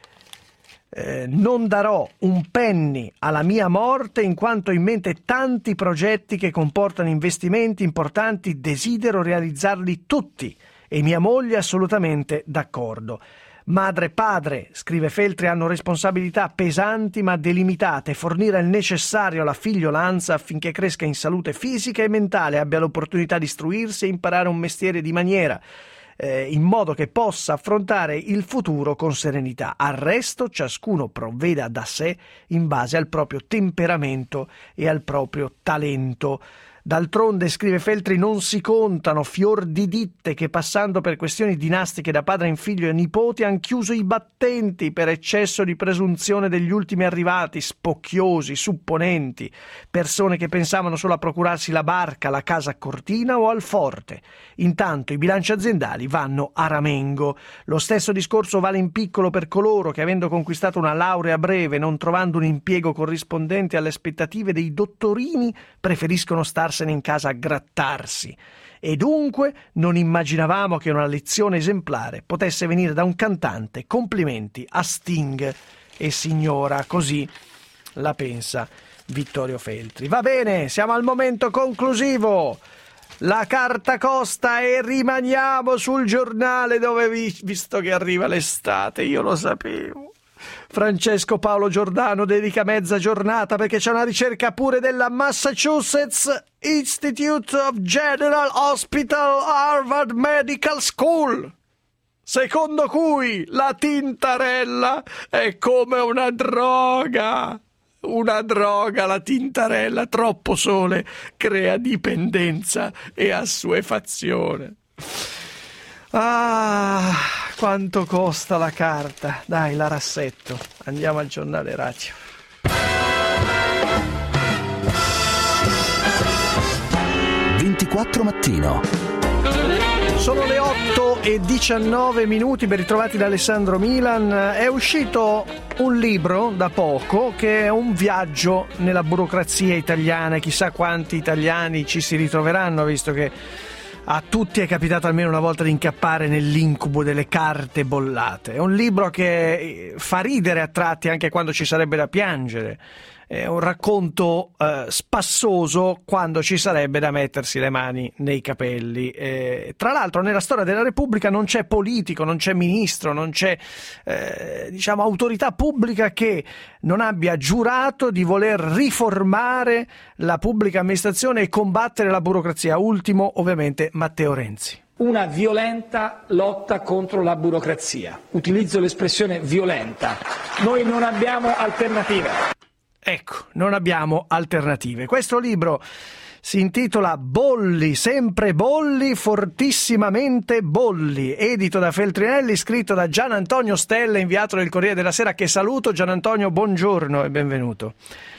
Speaker 4: Eh, non darò un penny alla mia morte, in quanto ho in mente tanti progetti che comportano investimenti importanti, desidero realizzarli tutti e mia moglie è assolutamente d'accordo. Madre e padre, scrive Feltri, hanno responsabilità pesanti ma delimitate: fornire il necessario alla figliolanza affinché cresca in salute fisica e mentale, abbia l'opportunità di istruirsi e imparare un mestiere di maniera, eh, in modo che possa affrontare il futuro con serenità. Al resto ciascuno provveda da sé in base al proprio temperamento e al proprio talento. D'altronde, scrive Feltri, non si contano fior di ditte che, passando per questioni dinastiche da padre in figlio e nipoti, han chiuso i battenti per eccesso di presunzione degli ultimi arrivati, spocchiosi, supponenti, persone che pensavano solo a procurarsi la barca, la casa a Cortina o al forte. Intanto i bilanci aziendali vanno a ramengo. Lo stesso discorso vale in piccolo per coloro che, avendo conquistato una laurea breve, non trovando un impiego corrispondente alle aspettative dei dottorini, preferiscono starsene in casa a grattarsi. E dunque non immaginavamo che una lezione esemplare potesse venire da un cantante. Complimenti a Sting e signora, così la pensa Vittorio Feltri. Va bene, siamo al momento conclusivo. La carta costa e rimaniamo sul giornale dove, vi, visto che arriva l'estate, io lo sapevo, Francesco Paolo Giordano dedica mezza giornata, perché c'è una ricerca pure della Massachusetts Institute of General Hospital Harvard Medical School, secondo cui la tintarella è come una droga. Una droga, la tintarella, troppo sole crea dipendenza e assuefazione. Ah, quanto costa la carta? Dai, la rassetto. Andiamo al giornale radio.
Speaker 1: ventiquattro mattino.
Speaker 4: Sono le otto e diciannove minuti, ben ritrovati da Alessandro Milan. È uscito un libro da poco che è un viaggio nella burocrazia italiana, e chissà quanti italiani ci si ritroveranno, visto che a tutti è capitato almeno una volta di incappare nell'incubo delle carte bollate. È un libro che fa ridere a tratti anche quando ci sarebbe da piangere. È un racconto eh, spassoso quando ci sarebbe da mettersi le mani nei capelli. Eh, tra l'altro nella storia della Repubblica non c'è politico, non c'è ministro, non c'è eh, diciamo autorità pubblica che non abbia giurato di voler riformare la pubblica amministrazione e combattere la burocrazia. Ultimo ovviamente Matteo Renzi.
Speaker 16: Una violenta lotta contro la burocrazia. Utilizzo l'espressione violenta. Noi non abbiamo alternative.
Speaker 4: Ecco, non abbiamo alternative. Questo libro si intitola Bolli, sempre bolli, fortissimamente bolli, edito da Feltrinelli, scritto da Gian Antonio Stella, inviato del Corriere della Sera, che saluto. Gian Antonio, buongiorno e benvenuto.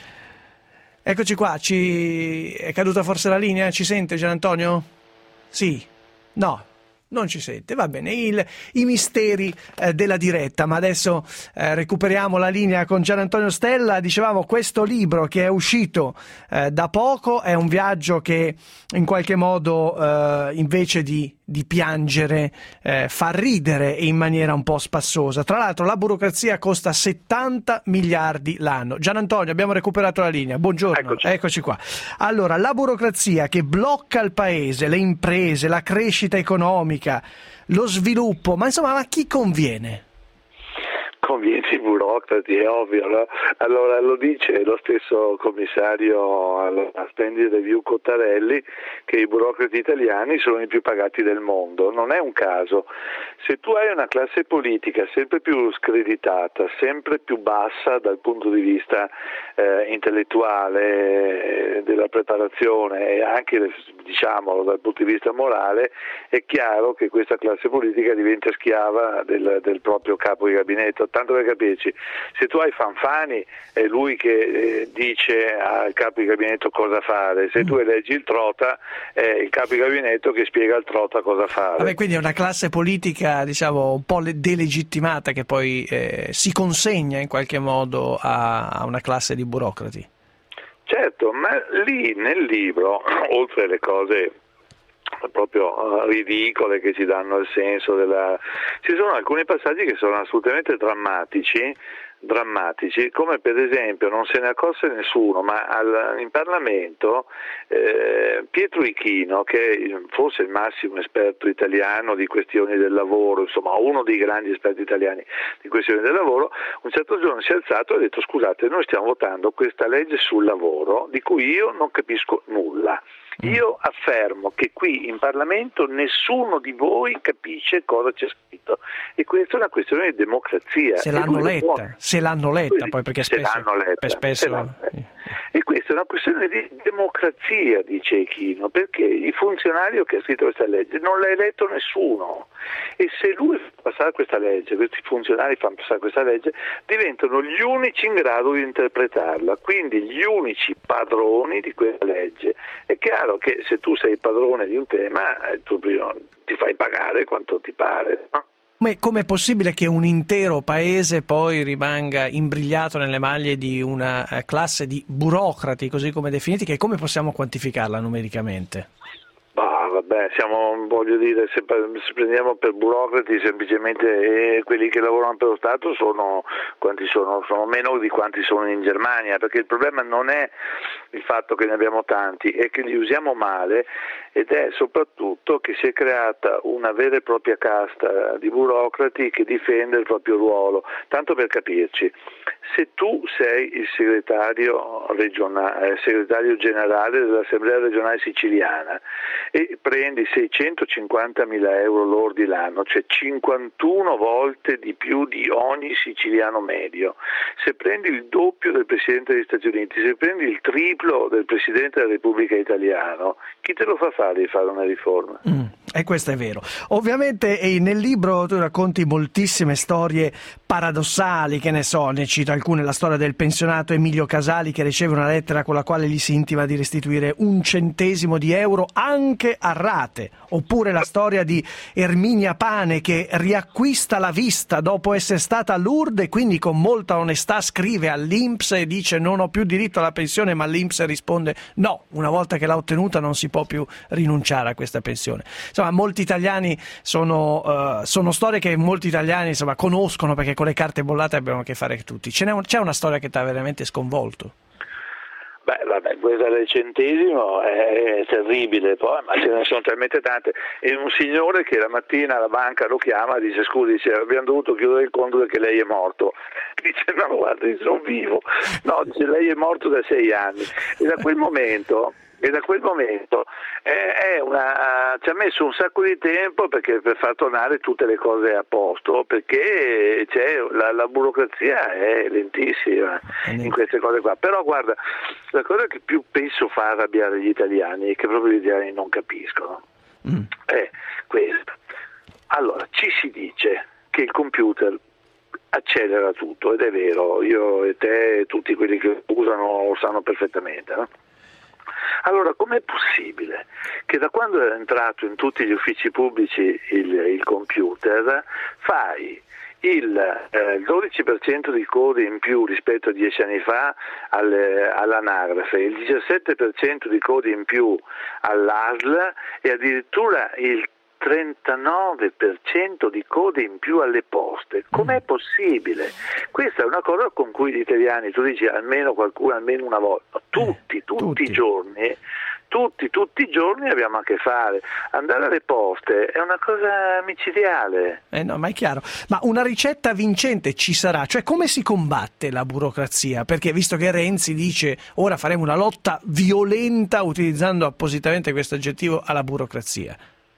Speaker 4: Eccoci qua, ci è caduta forse la linea? Ci sente Gian Antonio? Sì? No? Non ci sente, va bene, il, i misteri eh, della diretta, ma adesso eh, recuperiamo la linea con Gian Antonio Stella. Dicevamo, questo libro che è uscito eh, da poco è un viaggio che in qualche modo eh, invece di, di piangere eh, fa ridere in maniera un po' spassosa. Tra l'altro la burocrazia costa settanta miliardi l'anno. Gian Antonio, abbiamo recuperato la linea, buongiorno. Eccoci. Eccoci qua. Allora, la burocrazia che blocca il paese, le imprese, la crescita economica, lo sviluppo, ma insomma, a chi conviene?
Speaker 17: Conviene i burocrati, è ovvio, no? Allora lo dice lo stesso commissario alla Spending Review Cottarelli, che i burocrati italiani sono i più pagati del mondo. Non è un caso. Se tu hai una classe politica sempre più screditata, sempre più bassa dal punto di vista eh, intellettuale, eh, della preparazione e anche, diciamolo, dal punto di vista morale, è chiaro che questa classe politica diventa schiava del, del proprio capo di gabinetto. Tanto per capirci, se tu hai Fanfani è lui che eh, dice al capo di gabinetto cosa fare, se tu eleggi il Trota è il capo di gabinetto che spiega al Trota cosa fare.
Speaker 4: Vabbè, quindi è una classe politica, diciamo, un po' delegittimata, che poi eh, si consegna in qualche modo a, a una classe di burocrati.
Speaker 17: Certo, ma lì nel libro, oltre alle cose proprio ridicole che ci danno il senso della... ci sono alcuni passaggi che sono assolutamente drammatici drammatici, come per esempio, non se ne accorse nessuno, ma al, in Parlamento eh, Pietro Ichino, che è forse il massimo esperto italiano di questioni del lavoro, insomma uno dei grandi esperti italiani di questioni del lavoro, un certo giorno si è alzato e ha detto: scusate, noi stiamo votando questa legge sul lavoro di cui io non capisco nulla. Io affermo che qui in Parlamento nessuno di voi capisce cosa c'è scritto, e questa è una questione di democrazia.
Speaker 4: Se l'hanno letta, può... se l'hanno letta, poi perché
Speaker 17: se
Speaker 4: spesso,
Speaker 17: l'hanno letta,
Speaker 4: spesso...
Speaker 17: se l'hanno letta. E questa è una questione di democrazia, dice Ichino, perché il funzionario che ha scritto questa legge non l'ha eletto nessuno, e se lui fa passare questa legge, questi funzionari fanno passare questa legge, diventano gli unici in grado di interpretarla, quindi gli unici padroni di quella legge. È chiaro che se tu sei padrone di un tema, tu ti fai pagare quanto ti pare, no?
Speaker 4: Come è possibile che un intero paese poi rimanga imbrigliato nelle maglie di una classe di burocrati, così come definiti, che come possiamo quantificarla numericamente?
Speaker 17: Bah, vabbè, siamo, voglio dire, se, se prendiamo per burocrati semplicemente eh, quelli che lavorano per lo Stato sono quanti sono? Sono meno di quanti sono in Germania, perché il problema non è il fatto che ne abbiamo tanti, è che li usiamo male, ed è soprattutto che si è creata una vera e propria casta di burocrati che difende il proprio ruolo. Tanto per capirci, se tu sei il segretario, regionale, eh, segretario generale dell'Assemblea regionale siciliana e prendi seicentocinquantamila euro lordi l'anno, cioè cinquantuno volte di più di ogni siciliano medio, se prendi il doppio del Presidente degli Stati Uniti, se prendi il triplo del Presidente della Repubblica Italiana, chi te lo fa fare di fare una riforma?
Speaker 4: Mm. E questo è vero. Ovviamente eh, nel libro tu racconti moltissime storie paradossali, che ne so, ne cito alcune, la storia del pensionato Emilio Casali che riceve una lettera con la quale gli si intima di restituire un centesimo di euro anche a rate, oppure la storia di Erminia Pane che riacquista la vista dopo essere stata a Lourdes e quindi con molta onestà scrive all'I N P S e dice non ho più diritto alla pensione, ma l'I N P S risponde no, una volta che l'ha ottenuta non si può più rinunciare a questa pensione. Insomma, molti italiani sono, uh, sono storie che molti italiani insomma conoscono, perché con le carte bollate abbiamo a che fare tutti. Ce n'è un, c'è una storia che ti ha veramente sconvolto?
Speaker 17: Beh, vabbè, questa del centesimo è, è terribile, poi, ma ce ne sono talmente tante. E un signore che la mattina alla banca lo chiama e dice scusi, dice, abbiamo dovuto chiudere il conto perché lei è morto. Dice no, guardi, sono vivo. No, dice lei è morto da sei anni. E da quel momento... E da quel momento eh, è una, ci ha messo un sacco di tempo perché, per far tornare tutte le cose a posto, perché c'è, la, la burocrazia è lentissima in queste cose qua. Però guarda, la cosa che più penso fa arrabbiare gli italiani e che proprio gli italiani non capiscono mm. è questa. Allora, ci si dice che il computer accelera tutto, ed è vero, io e te e tutti quelli che lo usano lo sanno perfettamente, no? Allora, com'è possibile che da quando è entrato in tutti gli uffici pubblici il, il computer fai il eh, dodici per cento di code in più rispetto a dieci anni fa alle, all'anagrafe, il diciassette per cento di code in più all'A S L e addirittura il trentanove per cento di code in più alle poste? Com'è possibile? Questa è una cosa con cui gli italiani, tu dici almeno qualcuno, almeno una volta, tutti, tutti, tutti. i giorni, tutti, tutti i giorni abbiamo a che fare. Andare alle poste è una cosa micidiale.
Speaker 4: Eh no, ma è chiaro. Ma una ricetta vincente ci sarà? Cioè, come si combatte la burocrazia? Perché visto che Renzi dice ora faremo una lotta violenta, utilizzando appositamente questo aggettivo, alla burocrazia.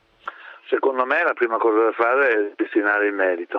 Speaker 17: Secondo me la prima cosa da fare è destinare il merito,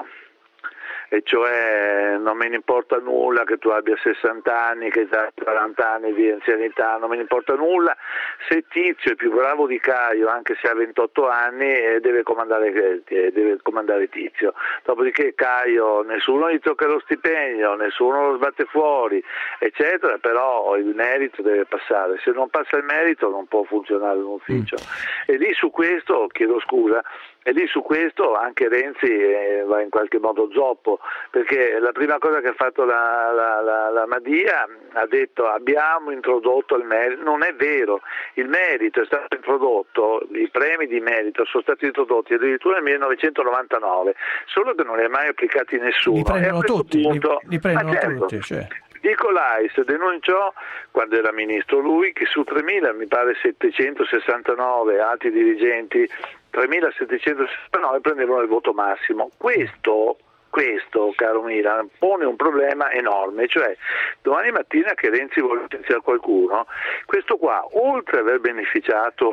Speaker 17: e cioè non me ne importa nulla che tu abbia sessanta anni, che hai quaranta anni di anzianità, non me ne importa nulla se Tizio è più bravo di Caio, anche se ha ventotto anni, e deve comandare, deve comandare Tizio. Dopodiché Caio nessuno gli tocca lo stipendio, nessuno lo sbatte fuori, eccetera, però il merito deve passare. Se non passa il merito non può funzionare un ufficio. Mm. E lì su questo, chiedo scusa, e lì su questo anche Renzi eh, va in qualche modo zoppo, perché la prima cosa che ha fatto la, la, la, la Madia ha detto abbiamo introdotto il merito. Non è vero, il merito è stato introdotto, i premi di merito sono stati introdotti addirittura nel millenovecentonovantanove, solo che non li ha mai applicati nessuno.
Speaker 4: Li prendono tutti,
Speaker 17: punto,
Speaker 4: li, li prendono
Speaker 17: certo,
Speaker 4: tutti, cioè.
Speaker 17: Nicolais denunciò, quando era ministro lui, che su tremila, mi pare settecentosessantanove alti dirigenti, tremilasettecentosessantanove prendevano il voto massimo. Questo, questo, caro Milan, pone un problema enorme, cioè domani mattina che Renzi vuole licenziare qualcuno, questo qua, oltre ad aver beneficiato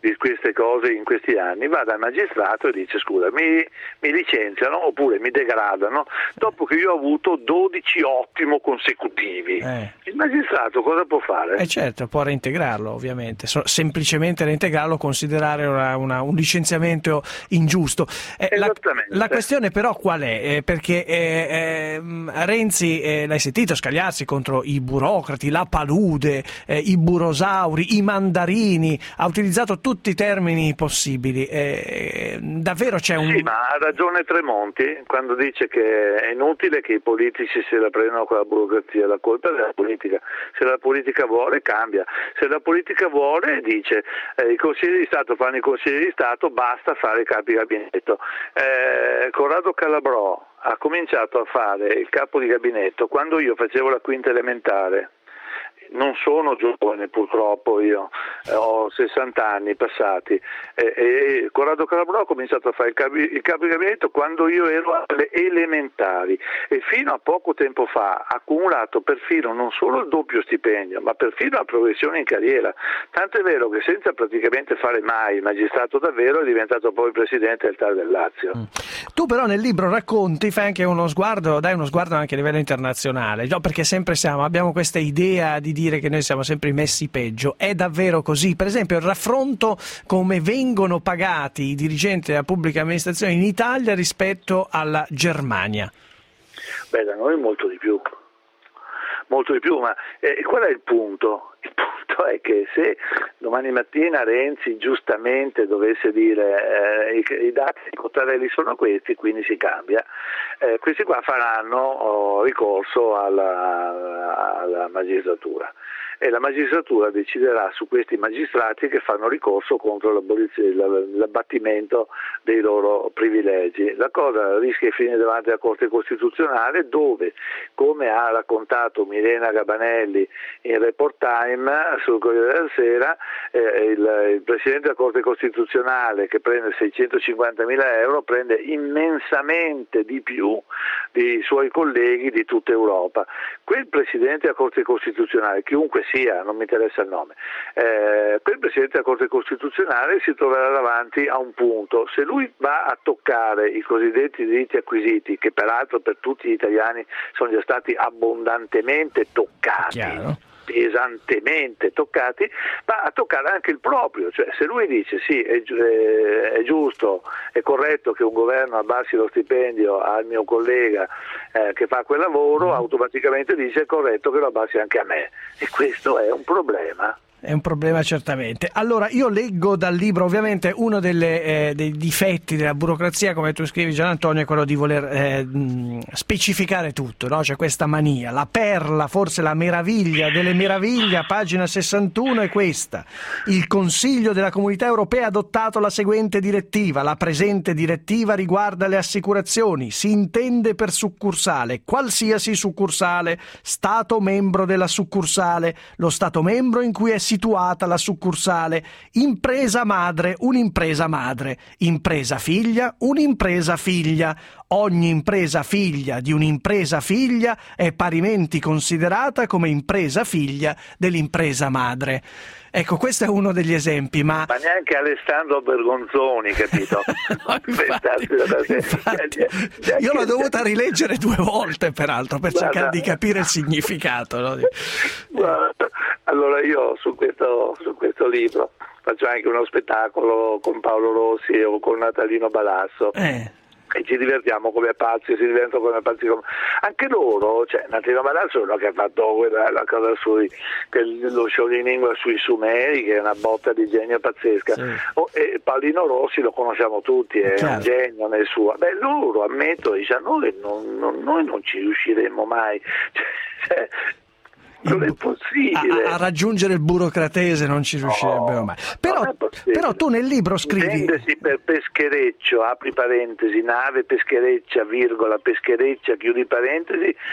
Speaker 17: di queste cose in questi anni, va dal magistrato e dice scusa, mi, mi licenziano oppure mi degradano dopo che io ho avuto dodici ottimo consecutivi. Eh. Il magistrato cosa può fare?
Speaker 4: Eh certo, può reintegrarlo ovviamente, so, semplicemente reintegrarlo, considerare una, una, un licenziamento ingiusto. Eh, la, la questione però qual è? Eh, perché eh, eh, Renzi, eh, l'hai sentito scagliarsi contro i burocrati, la palude, eh, i burosauri, i mandarini, ha utilizzato tutti i termini possibili. Eh, davvero c'è un...
Speaker 17: Sì, ma ha ragione Tremonti quando dice che è inutile che i politici se la prendano con la burocrazia, la colpa è della politica. Se la politica vuole cambia, se la politica vuole dice eh, i consigli di Stato fanno i consigli di Stato, basta fare i capi gabinetto. Eh, Corrado Calabrò ha cominciato a fare il capo di gabinetto quando io facevo la quinta elementare. Non sono giovane purtroppo, io eh, ho sessanta anni passati e, e Corrado Calabrò ha cominciato a fare il capo, il capo di gabinetto quando io ero alle elementari e fino a poco tempo fa ha accumulato perfino non solo il doppio stipendio ma perfino la progressione in carriera, tanto è vero che senza praticamente fare mai il magistrato davvero è diventato poi presidente del T A R del Lazio.
Speaker 4: Mm. Tu però nel libro racconti, fai anche uno sguardo, dai uno sguardo anche a livello internazionale, no? Perché sempre siamo, abbiamo questa idea di dire che noi siamo sempre messi peggio. È davvero così? Per esempio il raffronto come vengono pagati i dirigenti della pubblica amministrazione in Italia rispetto alla Germania.
Speaker 17: Beh, da noi molto di più, molto di più, ma eh, qual è il punto? Il punto è che se domani mattina Renzi giustamente dovesse dire eh, i, i dati di Cottarelli sono questi, quindi si cambia, eh, questi qua faranno oh, ricorso alla, alla magistratura e la magistratura deciderà su questi magistrati che fanno ricorso contro l'abbattimento dei loro privilegi. La cosa rischia di finire davanti alla Corte Costituzionale dove, come ha raccontato Milena Gabanelli in Report Time sul Corriere della Sera, eh, il, il Presidente della Corte Costituzionale che prende seicentocinquantamila euro prende immensamente di più dei suoi colleghi di tutta Europa. Quel Presidente della Corte Costituzionale, chiunque sia, non mi interessa il nome, eh, quel Presidente della Corte Costituzionale si troverà davanti a un punto. Se lui va a toccare i cosiddetti diritti acquisiti, che peraltro per tutti gli italiani sono già stati abbondantemente toccati, Chiaro. pesantemente toccati, va a toccare anche il proprio, cioè se lui dice sì è, è giusto, è corretto che un governo abbassi lo stipendio al mio collega eh, che fa quel lavoro, automaticamente dice è corretto che lo abbassi anche a me e questo è un problema.
Speaker 4: È un problema certamente. Allora io leggo dal libro, ovviamente uno delle, eh, dei difetti della burocrazia, come tu scrivi Gian Antonio, è quello di voler eh, specificare tutto, no? C'è questa mania, la perla, forse la meraviglia delle meraviglie, a pagina sessantuno è questa: il Consiglio della Comunità Europea ha adottato la seguente direttiva, la presente direttiva riguarda le assicurazioni, si intende per succursale qualsiasi succursale, Stato membro della succursale, lo Stato membro in cui è situata la succursale, impresa madre, un'impresa madre, impresa figlia, un'impresa figlia. Ogni impresa figlia di un'impresa figlia è parimenti considerata come impresa figlia dell'impresa madre. Ecco, questo è uno degli esempi, ma...
Speaker 17: Ma neanche Alessandro Bergonzoni, capito?
Speaker 4: No, infatti, infatti, io l'ho dovuta rileggere due volte, peraltro, per Guarda, cercare di capire il significato. No?
Speaker 17: Guarda, allora io su questo, su questo libro faccio anche uno spettacolo con Paolo Rossi o con Natalino Balasso. Eh. E ci divertiamo come pazzi, si divertono come pazzi. Come... Anche loro, cioè Natalino Balasso è uno che ha fatto quella, la cosa sui, lo show di lingua sui Sumeri, che è una botta di genio pazzesca. Sì. Oh, e Paolino Rossi lo conosciamo tutti, è certo. un genio nel suo. Beh, loro ammettono, diciamo, noi non, non, noi non ci riusciremo mai. Cioè, non è possibile.
Speaker 4: A, a raggiungere il burocratese non ci riuscirebbero no, mai. Però, però tu nel libro scrivi.
Speaker 17: Intendesi per peschereccio, apri parentesi, nave peschereccia, virgola, peschereccia, chiudi parentesi, eh,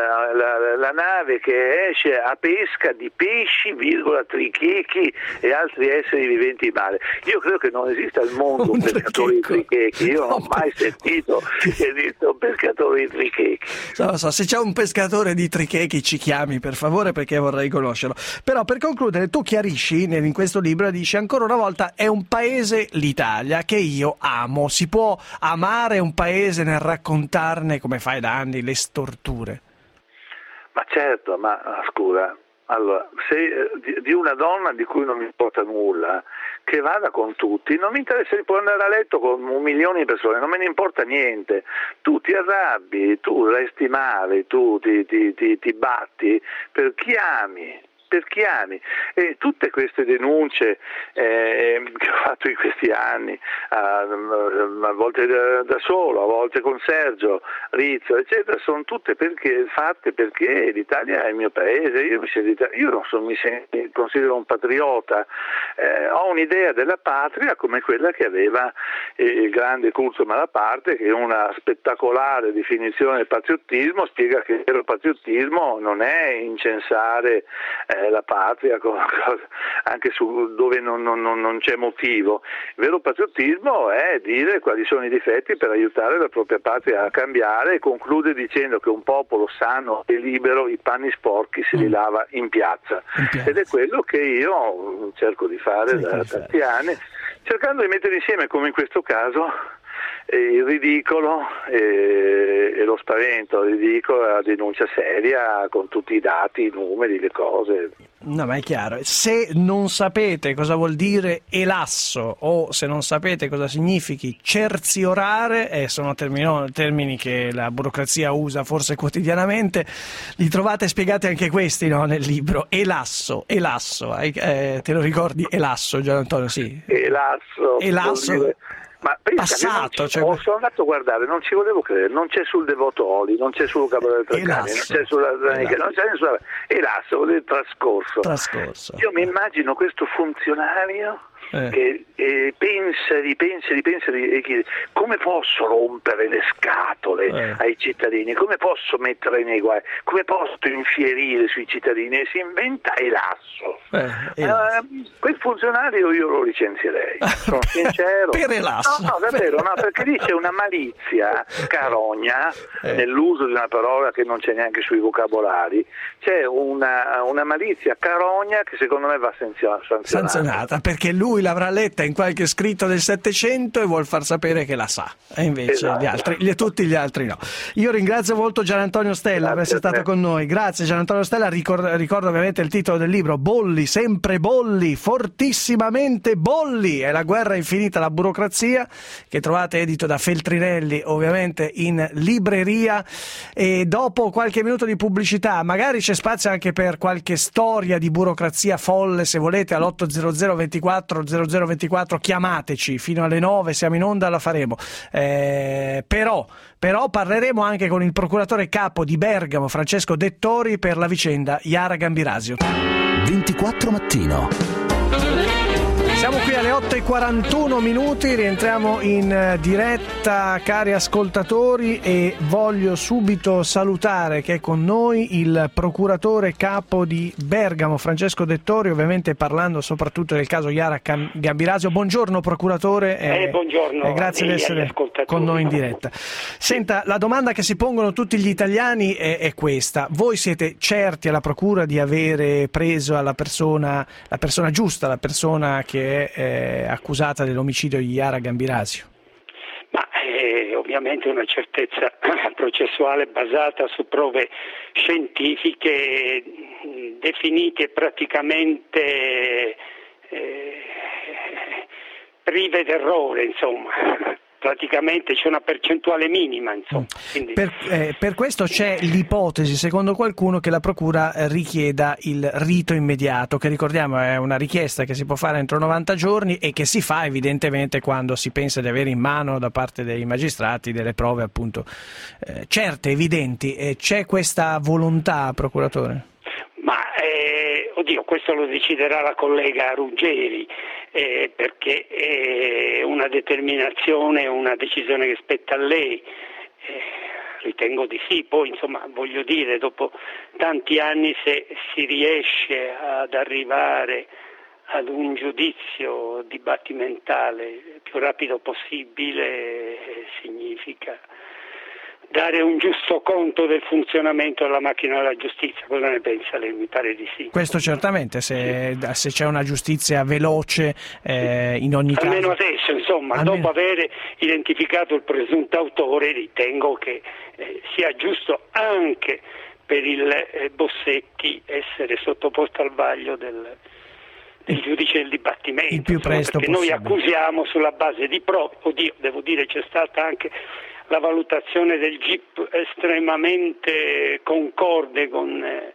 Speaker 17: la, la nave che esce a pesca di pesci, virgola, trichechi e altri esseri viventi in mare. Io credo che non esista al mondo un, un pescatore di trichechi, io non ho mai sentito che esista un pescatore di trichechi.
Speaker 4: So, so, se c'è un pescatore di trichechi ci chiami per favore. cuore perché vorrei conoscerlo. Però per concludere, tu chiarisci in questo libro, dici ancora una volta è un paese, l'Italia, che io amo. Si può amare un paese nel raccontarne, come fai da anni, le storture?
Speaker 17: Ma certo, ma scusa, allora, se di, di una donna di cui non mi importa nulla, che vada con tutti, non mi interessa, può andare a letto con un milione di persone, non me ne importa niente, tu ti arrabbi, tu resti male, tu ti, ti, ti, ti batti per chi ami. Per chi ami, e tutte queste denunce eh, che ho fatto in questi anni, a, a volte da, da solo, a volte con Sergio Rizzo, eccetera, sono tutte perché, fatte perché l'Italia è il mio paese. Io, io non sono, mi considero un patriota, eh, ho un'idea della patria come quella che aveva il grande Curzio Malaparte, che una spettacolare definizione del patriottismo spiega che il patriottismo non è incensare eh, la patria, anche su dove non, non, non c'è motivo. Il vero patriottismo è dire quali sono i difetti per aiutare la propria patria a cambiare, e conclude dicendo che un popolo sano e libero i panni sporchi se li lava in piazza, in piazza. Ed è quello che io cerco di fare sì, da tanti anni, cercando di mettere insieme, come in questo caso, il ridicolo e, e lo spavento. Il ridicolo è la denuncia seria con tutti i dati, i numeri, le cose.
Speaker 4: No, ma è chiaro, se non sapete cosa vuol dire elasso o se non sapete cosa significhi cerziorare, eh, sono termino, termini che la burocrazia usa forse quotidianamente, li trovate spiegati anche questi, no, nel libro. Elasso, elasso, eh, te lo ricordi Elasso, Gian Antonio? Sì.
Speaker 17: Elasso.
Speaker 4: Elasso.
Speaker 17: Ma pensa
Speaker 4: passato,
Speaker 17: che
Speaker 4: cioè...
Speaker 17: oh, sono andato a guardare, non ci volevo credere, non c'è sul Devoto Oli, non c'è sul Capo del Treccani, non c'è sulla Zanica, non c'è nessuna. Elasso, vuol dire trascorso.
Speaker 4: Trascorso.
Speaker 17: Io mi immagino questo funzionario eh. che eh, pensa, ripensa, ripensa, e chiede come posso rompere le scatole eh. ai cittadini, come posso mettere nei guai, come posso infierire sui cittadini, e si inventa Elasso. Eh, Elasso. Uh, quel funzionario io lo licenzierei, sono sincero.
Speaker 4: Per Elasso.
Speaker 17: No, no, davvero, no, perché lì c'è una malizia carogna eh. nell'uso di una parola che non c'è neanche sui vocabolari, c'è una, una malizia carogna che secondo me va sanzionata.
Speaker 4: Sanzionata, perché lui l'avrà letta in qualche scritto del Settecento e vuol far sapere che la sa, e invece esatto. gli altri, gli, tutti gli altri no. Io ringrazio molto Gian Antonio Stella per essere stato con noi. Grazie Gian Antonio Stella. Ricordo, ricordo ovviamente il titolo del libro: Bolli, sempre bolli, fortissimamente bolli, è la guerra infinita, la burocrazia, che trovate edito da Feltrinelli ovviamente in libreria. E dopo qualche minuto di pubblicità, magari c'è spazio anche per qualche storia di burocrazia folle, se volete, all'otto zero zero ventiquattro zero zero ventiquattro chiamateci fino alle nove, siamo in onda, la faremo. Eh, però, però parleremo anche con il procuratore capo di Bergamo, Francesco Dettori, per la vicenda Iara Gambirasio.
Speaker 1: ventiquattro mattino.
Speaker 4: Siamo qui alle otto e quarantuno minuti, rientriamo in diretta, cari ascoltatori, e voglio subito salutare che è con noi il procuratore capo di Bergamo, Francesco Dettori, ovviamente parlando soprattutto del caso Iara Gambirasio. Buongiorno procuratore, e,
Speaker 18: eh, buongiorno
Speaker 4: e grazie di essere con noi in diretta. Senta, la domanda che si pongono tutti gli italiani è, è questa: voi siete certi alla procura di avere preso alla persona, la persona giusta, la persona che è Eh, accusata dell'omicidio di Iara Gambirasio?
Speaker 18: Ma è ovviamente una certezza processuale basata su prove scientifiche definite praticamente eh, prive d'errore, insomma. Praticamente c'è una percentuale minima, insomma. Quindi...
Speaker 4: Per, eh, per questo c'è l'ipotesi, secondo qualcuno, che la procura richieda il rito immediato, che ricordiamo è una richiesta che si può fare entro novanta giorni e che si fa evidentemente quando si pensa di avere in mano da parte dei magistrati delle prove appunto eh, certe, evidenti. E c'è questa volontà, procuratore?
Speaker 18: Ma eh, oddio, questo lo deciderà la collega Ruggeri, eh, perché è una determinazione, una decisione che spetta a lei. Eh, ritengo di sì. Poi insomma voglio dire, dopo tanti anni, se si riesce ad arrivare ad un giudizio dibattimentale il più rapido possibile, eh, significa dare un giusto conto del funzionamento della macchina della giustizia. Cosa ne pensa lei? Mi pare di sì.
Speaker 4: Questo certamente, se, se c'è una giustizia veloce eh, in ogni caso.
Speaker 18: Almeno adesso, insomma,
Speaker 4: Almeno...
Speaker 18: dopo aver identificato il presunto autore, ritengo che eh, sia giusto anche per il eh, Bossetti essere sottoposto al vaglio del, del giudice del dibattimento. Il più presto perché possibile. Noi accusiamo sulla base di prove. Oddio, devo dire, c'è stata anche la valutazione del G I P estremamente concorde con eh,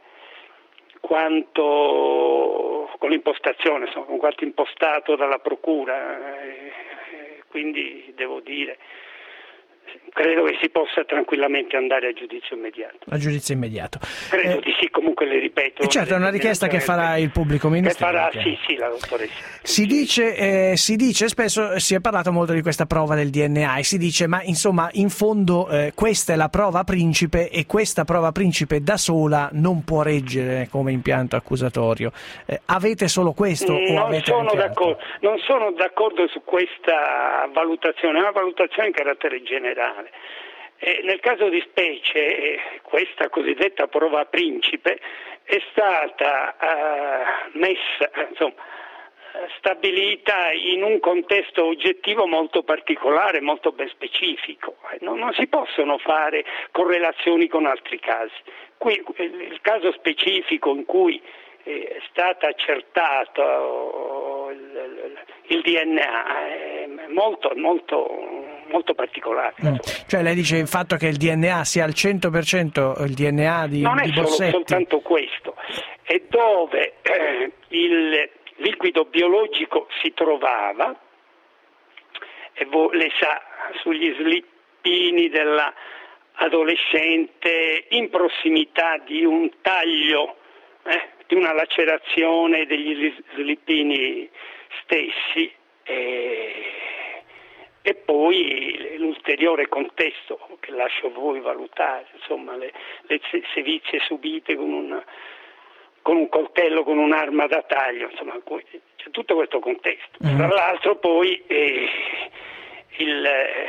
Speaker 18: quanto con l'impostazione, insomma, con quanto impostato dalla procura, eh, eh, quindi devo dire credo che si possa tranquillamente andare a giudizio immediato.
Speaker 4: A giudizio immediato.
Speaker 18: Credo eh, di sì, comunque le ripeto.
Speaker 4: E certo, è una richiesta che farà il pubblico ministero.
Speaker 18: Che farà, sì, sì, la dottoressa.
Speaker 4: Si dice, eh, si dice, spesso si è parlato molto di questa prova del D N A e si dice, ma insomma, in fondo eh, questa è la prova principe e questa prova principe da sola non può reggere come impianto accusatorio. Eh, avete solo questo
Speaker 18: non
Speaker 4: o avete
Speaker 18: sono
Speaker 4: anche
Speaker 18: d'accordo, non sono d'accordo su questa valutazione, è una valutazione di carattere generale. Eh, nel caso di specie, eh, questa cosiddetta prova principe è stata eh, messa, eh, insomma, stabilita in un contesto oggettivo molto particolare, molto ben specifico. Non, non si possono fare correlazioni con altri casi. Qui il caso specifico in cui è stata accertato il, il D N A è molto, molto, molto particolare.
Speaker 4: Mm. Cioè lei dice il fatto che il D N A sia al cento per cento il D N A di,
Speaker 18: non
Speaker 4: di
Speaker 18: è solo,
Speaker 4: Bossetti.
Speaker 18: soltanto questo, è dove eh, il liquido biologico si trovava, e vo, lei sa, sugli slippini della adolescente in prossimità di un taglio, eh, di una lacerazione degli slippini stessi, e, e poi l'ulteriore contesto che lascio a voi valutare, insomma le, le sevizie subite con un, con un coltello, con un'arma da taglio, insomma c'è tutto questo contesto. Mm. Tra l'altro poi eh, il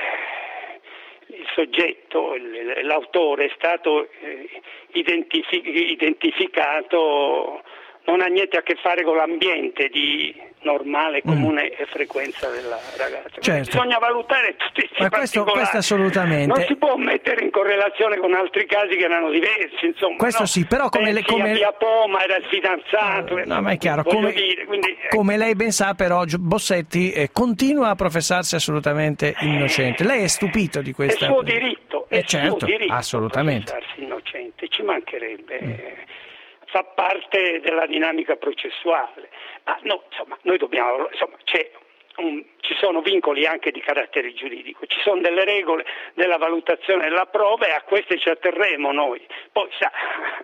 Speaker 18: il soggetto, l'autore è stato identific- identificato, non ha niente a che fare con l'ambiente di normale, comune mm. frequenza della ragazza.
Speaker 4: Certo.
Speaker 18: Bisogna valutare tutti questi
Speaker 4: Ma questo, questo assolutamente.
Speaker 18: Non si può mettere in correlazione con altri casi che erano diversi, insomma.
Speaker 4: Questo
Speaker 18: no?
Speaker 4: sì, però come, le, come...
Speaker 18: Via Poma era il fidanzato.
Speaker 4: No, ma è chiaro, come,
Speaker 18: dire, quindi,
Speaker 4: come lei ben sa però Bossetti eh, continua a professarsi assolutamente innocente. Lei è stupito di questa...
Speaker 18: È suo diritto, è
Speaker 4: eh, certo,
Speaker 18: suo diritto
Speaker 4: assolutamente.
Speaker 18: professarsi innocente, ci mancherebbe. Mm. Fa parte della dinamica processuale, ma no, insomma, noi dobbiamo, insomma, c'è un, ci sono vincoli anche di carattere giuridico, ci sono delle regole della valutazione della prova e a queste ci atterremo noi. Poi sa,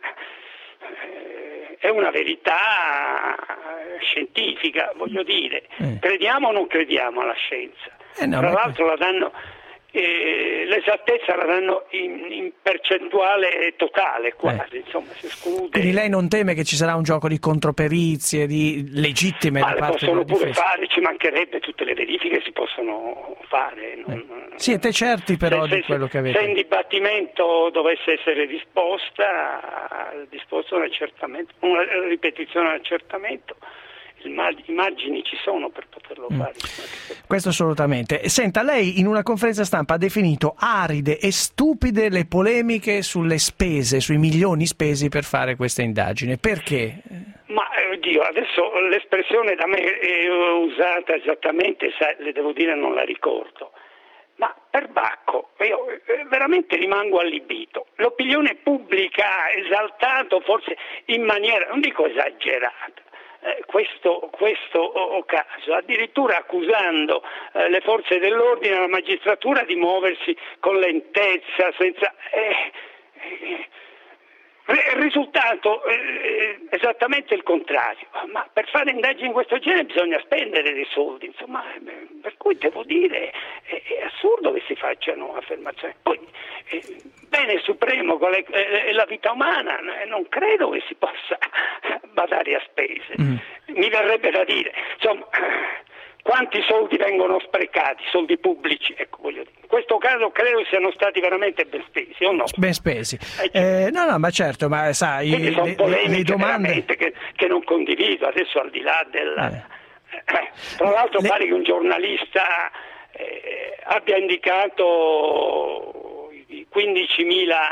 Speaker 18: è una verità scientifica, voglio dire, crediamo o non crediamo alla scienza?
Speaker 4: Eh no,
Speaker 18: Tra
Speaker 4: ma...
Speaker 18: l'altro la danno... Eh, l'esattezza la danno in, in percentuale totale quasi, eh. insomma si esclude.
Speaker 4: Quindi lei non teme che ci sarà un gioco di controperizie, di legittime
Speaker 18: ma
Speaker 4: da
Speaker 18: le
Speaker 4: parte
Speaker 18: possono
Speaker 4: della
Speaker 18: pure
Speaker 4: difesa?
Speaker 18: fare, ci mancherebbe, tutte le verifiche si possono fare. Non,
Speaker 4: eh. Siete certi però
Speaker 18: se,
Speaker 4: di quello che avete?
Speaker 18: Se in dibattimento dovesse essere disposta, disposto un accertamento, una ripetizione dell'accertamento, i margini ci sono per poterlo fare. Mm.
Speaker 4: Questo assolutamente. Senta, lei in una conferenza stampa ha definito aride e stupide le polemiche sulle spese, sui milioni spesi per fare questa indagine. Perché?
Speaker 18: Ma oddio, adesso l'espressione da me è usata esattamente, le devo dire non la ricordo. Ma per Bacco io veramente rimango allibito. L'opinione pubblica ha esaltato forse in maniera, non dico esagerata, Eh, questo, questo oh, caso, addirittura accusando eh, le forze dell'ordine e la magistratura di muoversi con lentezza, senza... Eh, eh, il risultato è esattamente il contrario, ma per fare indagini di questo genere bisogna spendere dei soldi, insomma, per cui devo dire è, è assurdo che si facciano affermazioni. Poi eh, bene supremo qual è eh, la vita umana, eh, non credo che si possa badare a spese. Mm. Mi verrebbe da dire, insomma, quanti soldi vengono sprecati, soldi pubblici, ecco, voglio dire. In questo questo caso credo siano stati veramente ben spesi, o no?
Speaker 4: Ben spesi. Eh, no, no, ma certo, ma sai,
Speaker 18: Quindi sono
Speaker 4: le,
Speaker 18: polemiche
Speaker 4: le domande
Speaker 18: che, che non condivido, adesso al di là della... Eh. Tra l'altro le... pare che un giornalista eh, abbia indicato i quindicimila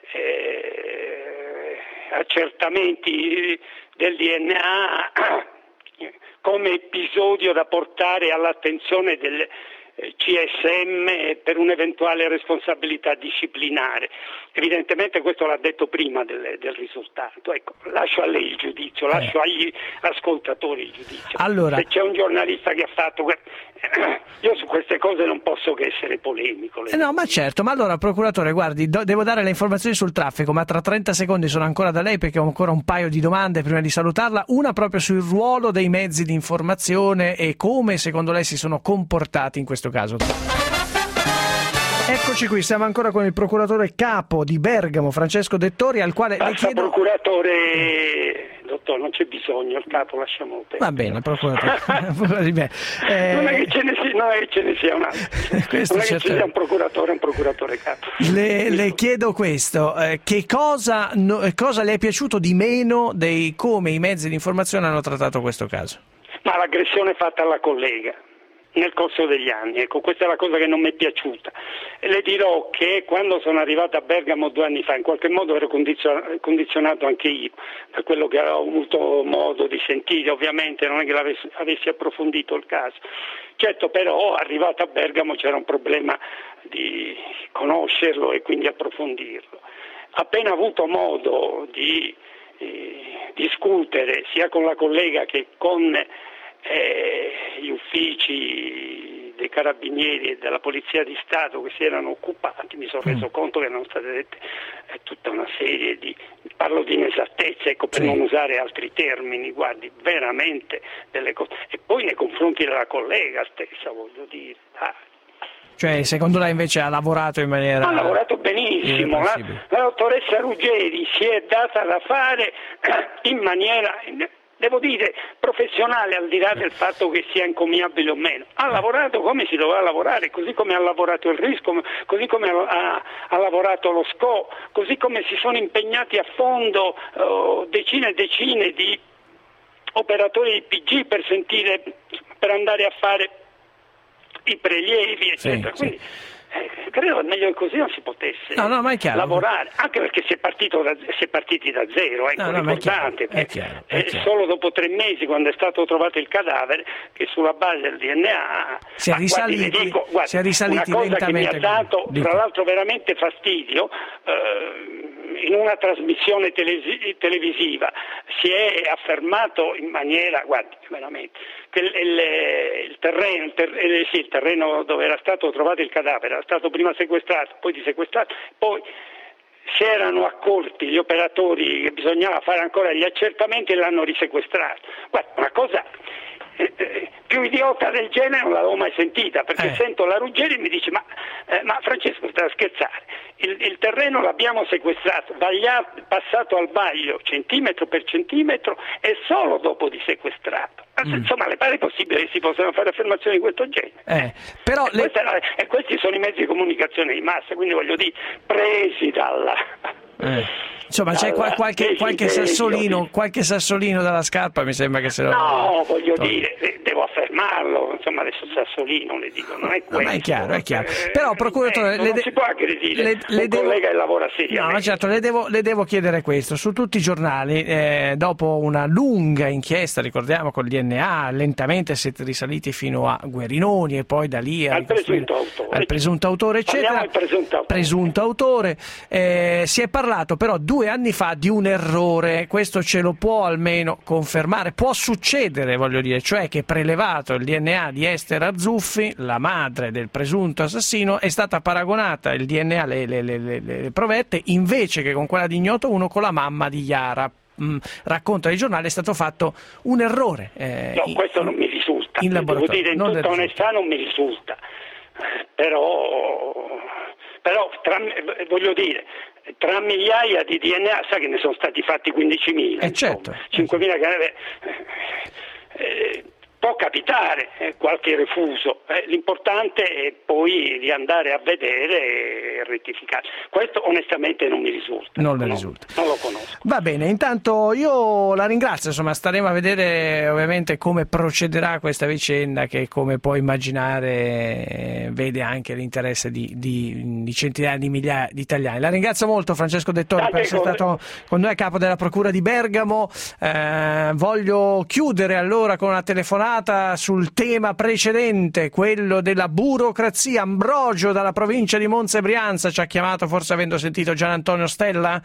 Speaker 18: eh, accertamenti del D N A come episodio da portare all'attenzione del C S M per un'eventuale responsabilità disciplinare. Evidentemente questo l'ha detto prima del, del risultato. Ecco, lascio a lei il giudizio, lascio agli ascoltatori il giudizio.
Speaker 4: Allora...
Speaker 18: Se c'è un giornalista che ha fatto... Io su queste cose non posso che essere polemico.
Speaker 4: Eh no, ma certo, ma allora procuratore, guardi, do, devo dare le informazioni sul traffico, ma tra trenta secondi sono ancora da lei perché ho ancora un paio di domande prima di salutarla, una proprio sul ruolo dei mezzi di informazione e come secondo lei si sono comportati in questo caso. Eccoci qui, siamo ancora con il procuratore capo di Bergamo, Francesco Dettori, al quale
Speaker 18: Basta,
Speaker 4: le chiedo...
Speaker 18: procuratore, dottor, non c'è bisogno, il capo lasciamo perdere.
Speaker 4: Va bene, procuratore.
Speaker 18: eh... Non è che ce ne sia, non è che ce ne sia un altro.
Speaker 4: Questo
Speaker 18: non è
Speaker 4: certo...
Speaker 18: che ci sia un procuratore, un procuratore capo.
Speaker 4: Le, le chiedo questo, eh, che cosa, no, cosa le è piaciuto di meno dei come i mezzi di informazione hanno trattato questo caso?
Speaker 18: Ma l'aggressione fatta alla collega nel corso degli anni, ecco, questa è la cosa che non mi è piaciuta. E le dirò che quando sono arrivato a Bergamo due anni fa, in qualche modo ero condizionato anche io, da quello che ho avuto modo di sentire, ovviamente non è che l'avessi avessi approfondito il caso. Certo, però arrivato a Bergamo c'era un problema di conoscerlo e quindi approfondirlo. Appena avuto modo di eh, discutere sia con la collega che con Eh, gli uffici dei carabinieri e della polizia di Stato che si erano occupati, mi sono reso conto che erano state dette eh, tutta una serie di, parlo di inesattezze, ecco, per sì. non usare altri termini, guardi, veramente delle cose, e poi nei confronti della collega stessa, voglio dire, ah.
Speaker 4: Cioè, secondo lei invece ha lavorato in maniera...
Speaker 18: Ha lavorato benissimo, la, la dottoressa Ruggeri si è data da fare in maniera... devo dire professionale, al di là del fatto che sia encomiabile o meno, ha lavorato come si doveva lavorare, così come ha lavorato il R I S, come, così come ha, ha, ha lavorato lo S C O, così come si sono impegnati a fondo uh, decine e decine di operatori di P G per sentire, per andare a fare i prelievi, eccetera. Sì, Quindi, sì. Eh, credo che meglio che così non si potesse
Speaker 4: no, no, ma è chiaro.
Speaker 18: lavorare, anche perché si è, partito da, si è partiti da zero, ecco, no, no, ricordate,
Speaker 4: è chiaro, è chiaro, è chiaro.
Speaker 18: Solo dopo tre mesi, quando è stato trovato il cadavere, che sulla base del D N A
Speaker 4: si è risaliti,
Speaker 18: guardi, dico, guardi,
Speaker 4: si è risaliti
Speaker 18: una cosa che mi ha dato,
Speaker 4: dico.
Speaker 18: tra l'altro, veramente fastidio, eh, in una trasmissione telesi- televisiva si è affermato in maniera, guardi, veramente, che il, il, il, terreno, il, ter- eh, sì, il terreno dove era stato trovato il cadavere era stato prima sequestrato, poi disequestrato, poi si erano accorti gli operatori che bisognava fare ancora gli accertamenti e l'hanno risequestrato. Guarda, una cosa eh, eh, più idiota del genere non l'avevo mai sentita, perché eh. sento la Ruggeri e mi dice ma, eh, ma Francesco, stai a scherzare, il, il terreno l'abbiamo sequestrato, vagliato, passato al vaglio centimetro per centimetro e solo dopo di sequestrato. Mm. Insomma, le pare possibile che si possano fare affermazioni di questo genere?
Speaker 4: Eh, però
Speaker 18: e,
Speaker 4: le...
Speaker 18: la, e questi sono i mezzi di comunicazione di massa, quindi voglio dire, presi dalla...
Speaker 4: Eh. Insomma, c'è qual- qualche, qualche, sassolino, qualche sassolino dalla scarpa, mi sembra che se lo...
Speaker 18: No, voglio Togli. dire, devo affermarlo, insomma, adesso sassolino, le dico, non è questo.
Speaker 4: No, ma è chiaro, è chiaro. Però, procuratore...
Speaker 18: Eh,
Speaker 4: le
Speaker 18: non
Speaker 4: de-
Speaker 18: si può aggredire
Speaker 4: le, le
Speaker 18: un
Speaker 4: devo...
Speaker 18: collega che lavora seriamente.
Speaker 4: No, ma certo, le devo, le devo chiedere questo. Su tutti i giornali, eh, dopo una lunga inchiesta, ricordiamo, col D N A, lentamente siete risaliti fino a Guerinoni e poi da lì
Speaker 18: al presunto autore,
Speaker 4: al presunto autore eccetera.
Speaker 18: Al presunto autore.
Speaker 4: Presunto autore. Eh, si è parlato però due anni fa di un errore, questo ce lo può almeno confermare, può succedere, voglio dire, cioè che prelevato il D N A di Ester Arzuffi, la madre del presunto assassino, è stata paragonata il D N A, le, le, le, le, le provette, invece che con quella di Ignoto uno, con la mamma di Iara. Mm, racconta il giornale, è stato fatto un errore. Eh,
Speaker 18: no, questo non mi risulta,
Speaker 4: in
Speaker 18: devo dire in
Speaker 4: non
Speaker 18: tutta onestà non mi risulta, però, però tra, voglio dire, tra migliaia di D N A, sa che ne sono stati fatti quindicimila,
Speaker 4: eh certo.
Speaker 18: cinquemila che eh, eh, può capitare eh, qualche refuso, eh, l'importante è poi di andare a vedere e rettificare. Questo onestamente non mi risulta.
Speaker 4: Non le
Speaker 18: no,
Speaker 4: risulta.
Speaker 18: Non lo conosco.
Speaker 4: Va bene, intanto io la ringrazio, insomma staremo a vedere ovviamente come procederà questa vicenda che, come puoi immaginare, vede anche l'interesse di, di, di centinaia di migliaia di italiani. La ringrazio molto Francesco Dettori per essere stato con noi a capo della Procura di Bergamo. Eh, voglio chiudere allora con una telefonata sul tema precedente, quello della burocrazia. Ambrogio dalla provincia di Monza e Brianza ci ha chiamato, forse avendo sentito Gian Antonio Stella.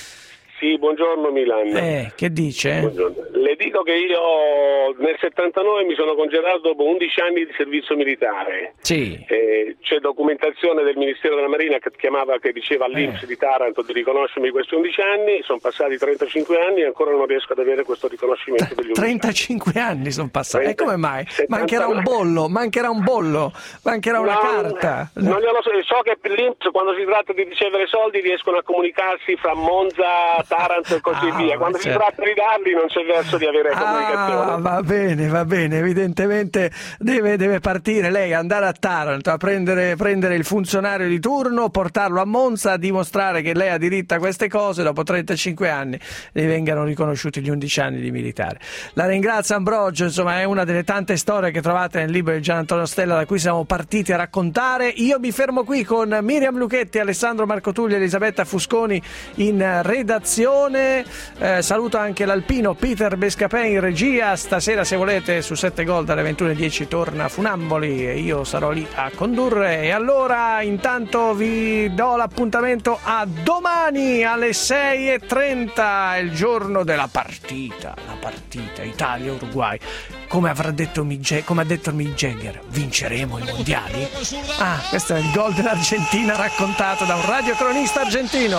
Speaker 19: Sì, buongiorno Milan.
Speaker 4: Eh, che dice?
Speaker 19: Buongiorno. Le dico che io nel settantanove mi sono congelato dopo undici anni di servizio militare.
Speaker 4: Sì.
Speaker 19: Eh, c'è documentazione del Ministero della Marina che chiamava, che diceva all'I N P S eh. di Taranto di riconoscermi questi undici anni, sono passati trentacinque anni e ancora non riesco ad avere questo riconoscimento degli undici
Speaker 4: trentacinque anni sono passati. E come mai?
Speaker 19: settanta
Speaker 4: Mancherà un bollo, mancherà un bollo, mancherà una
Speaker 19: no,
Speaker 4: carta.
Speaker 19: Non glielo so, so che l'I N P S quando si tratta di ricevere soldi riescono a comunicarsi fra Monza, Taranto e così
Speaker 4: ah,
Speaker 19: via. Quando
Speaker 4: certo.
Speaker 19: si tratta di darli non c'è verso di avere
Speaker 4: ah,
Speaker 19: comunicazione.
Speaker 4: Va bene, va bene, evidentemente deve, deve partire lei, andare a Taranto a prendere, prendere il funzionario di turno, portarlo a Monza a dimostrare che lei ha diritto a queste cose, dopo trentacinque anni le vengano riconosciuti gli undici anni di militare. La ringrazio Ambrogio, insomma è una delle tante storie che trovate nel libro di Gian Antonio Stella da cui siamo partiti a raccontare. Io mi fermo qui con Miriam Luchetti, Alessandro Marcotullio e Elisabetta Fusconi in redazione. Eh, saluto anche l'alpino Peter Bescapè in regia. Stasera, se volete, su sette Gold alle ventuno e dieci torna Funamboli e io sarò lì a condurre. E allora intanto vi do l'appuntamento a domani alle sei e trenta, il giorno della partita, la partita Italia-Uruguay. Come avrà detto Mick, come ha detto Mick Jagger, vinceremo i mondiali? Ah, questo è il gol dell'Argentina raccontato da un radiocronista argentino.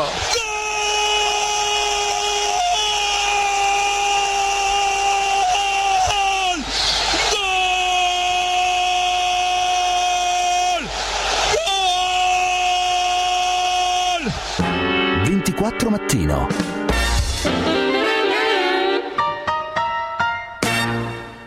Speaker 1: ventiquattro mattino.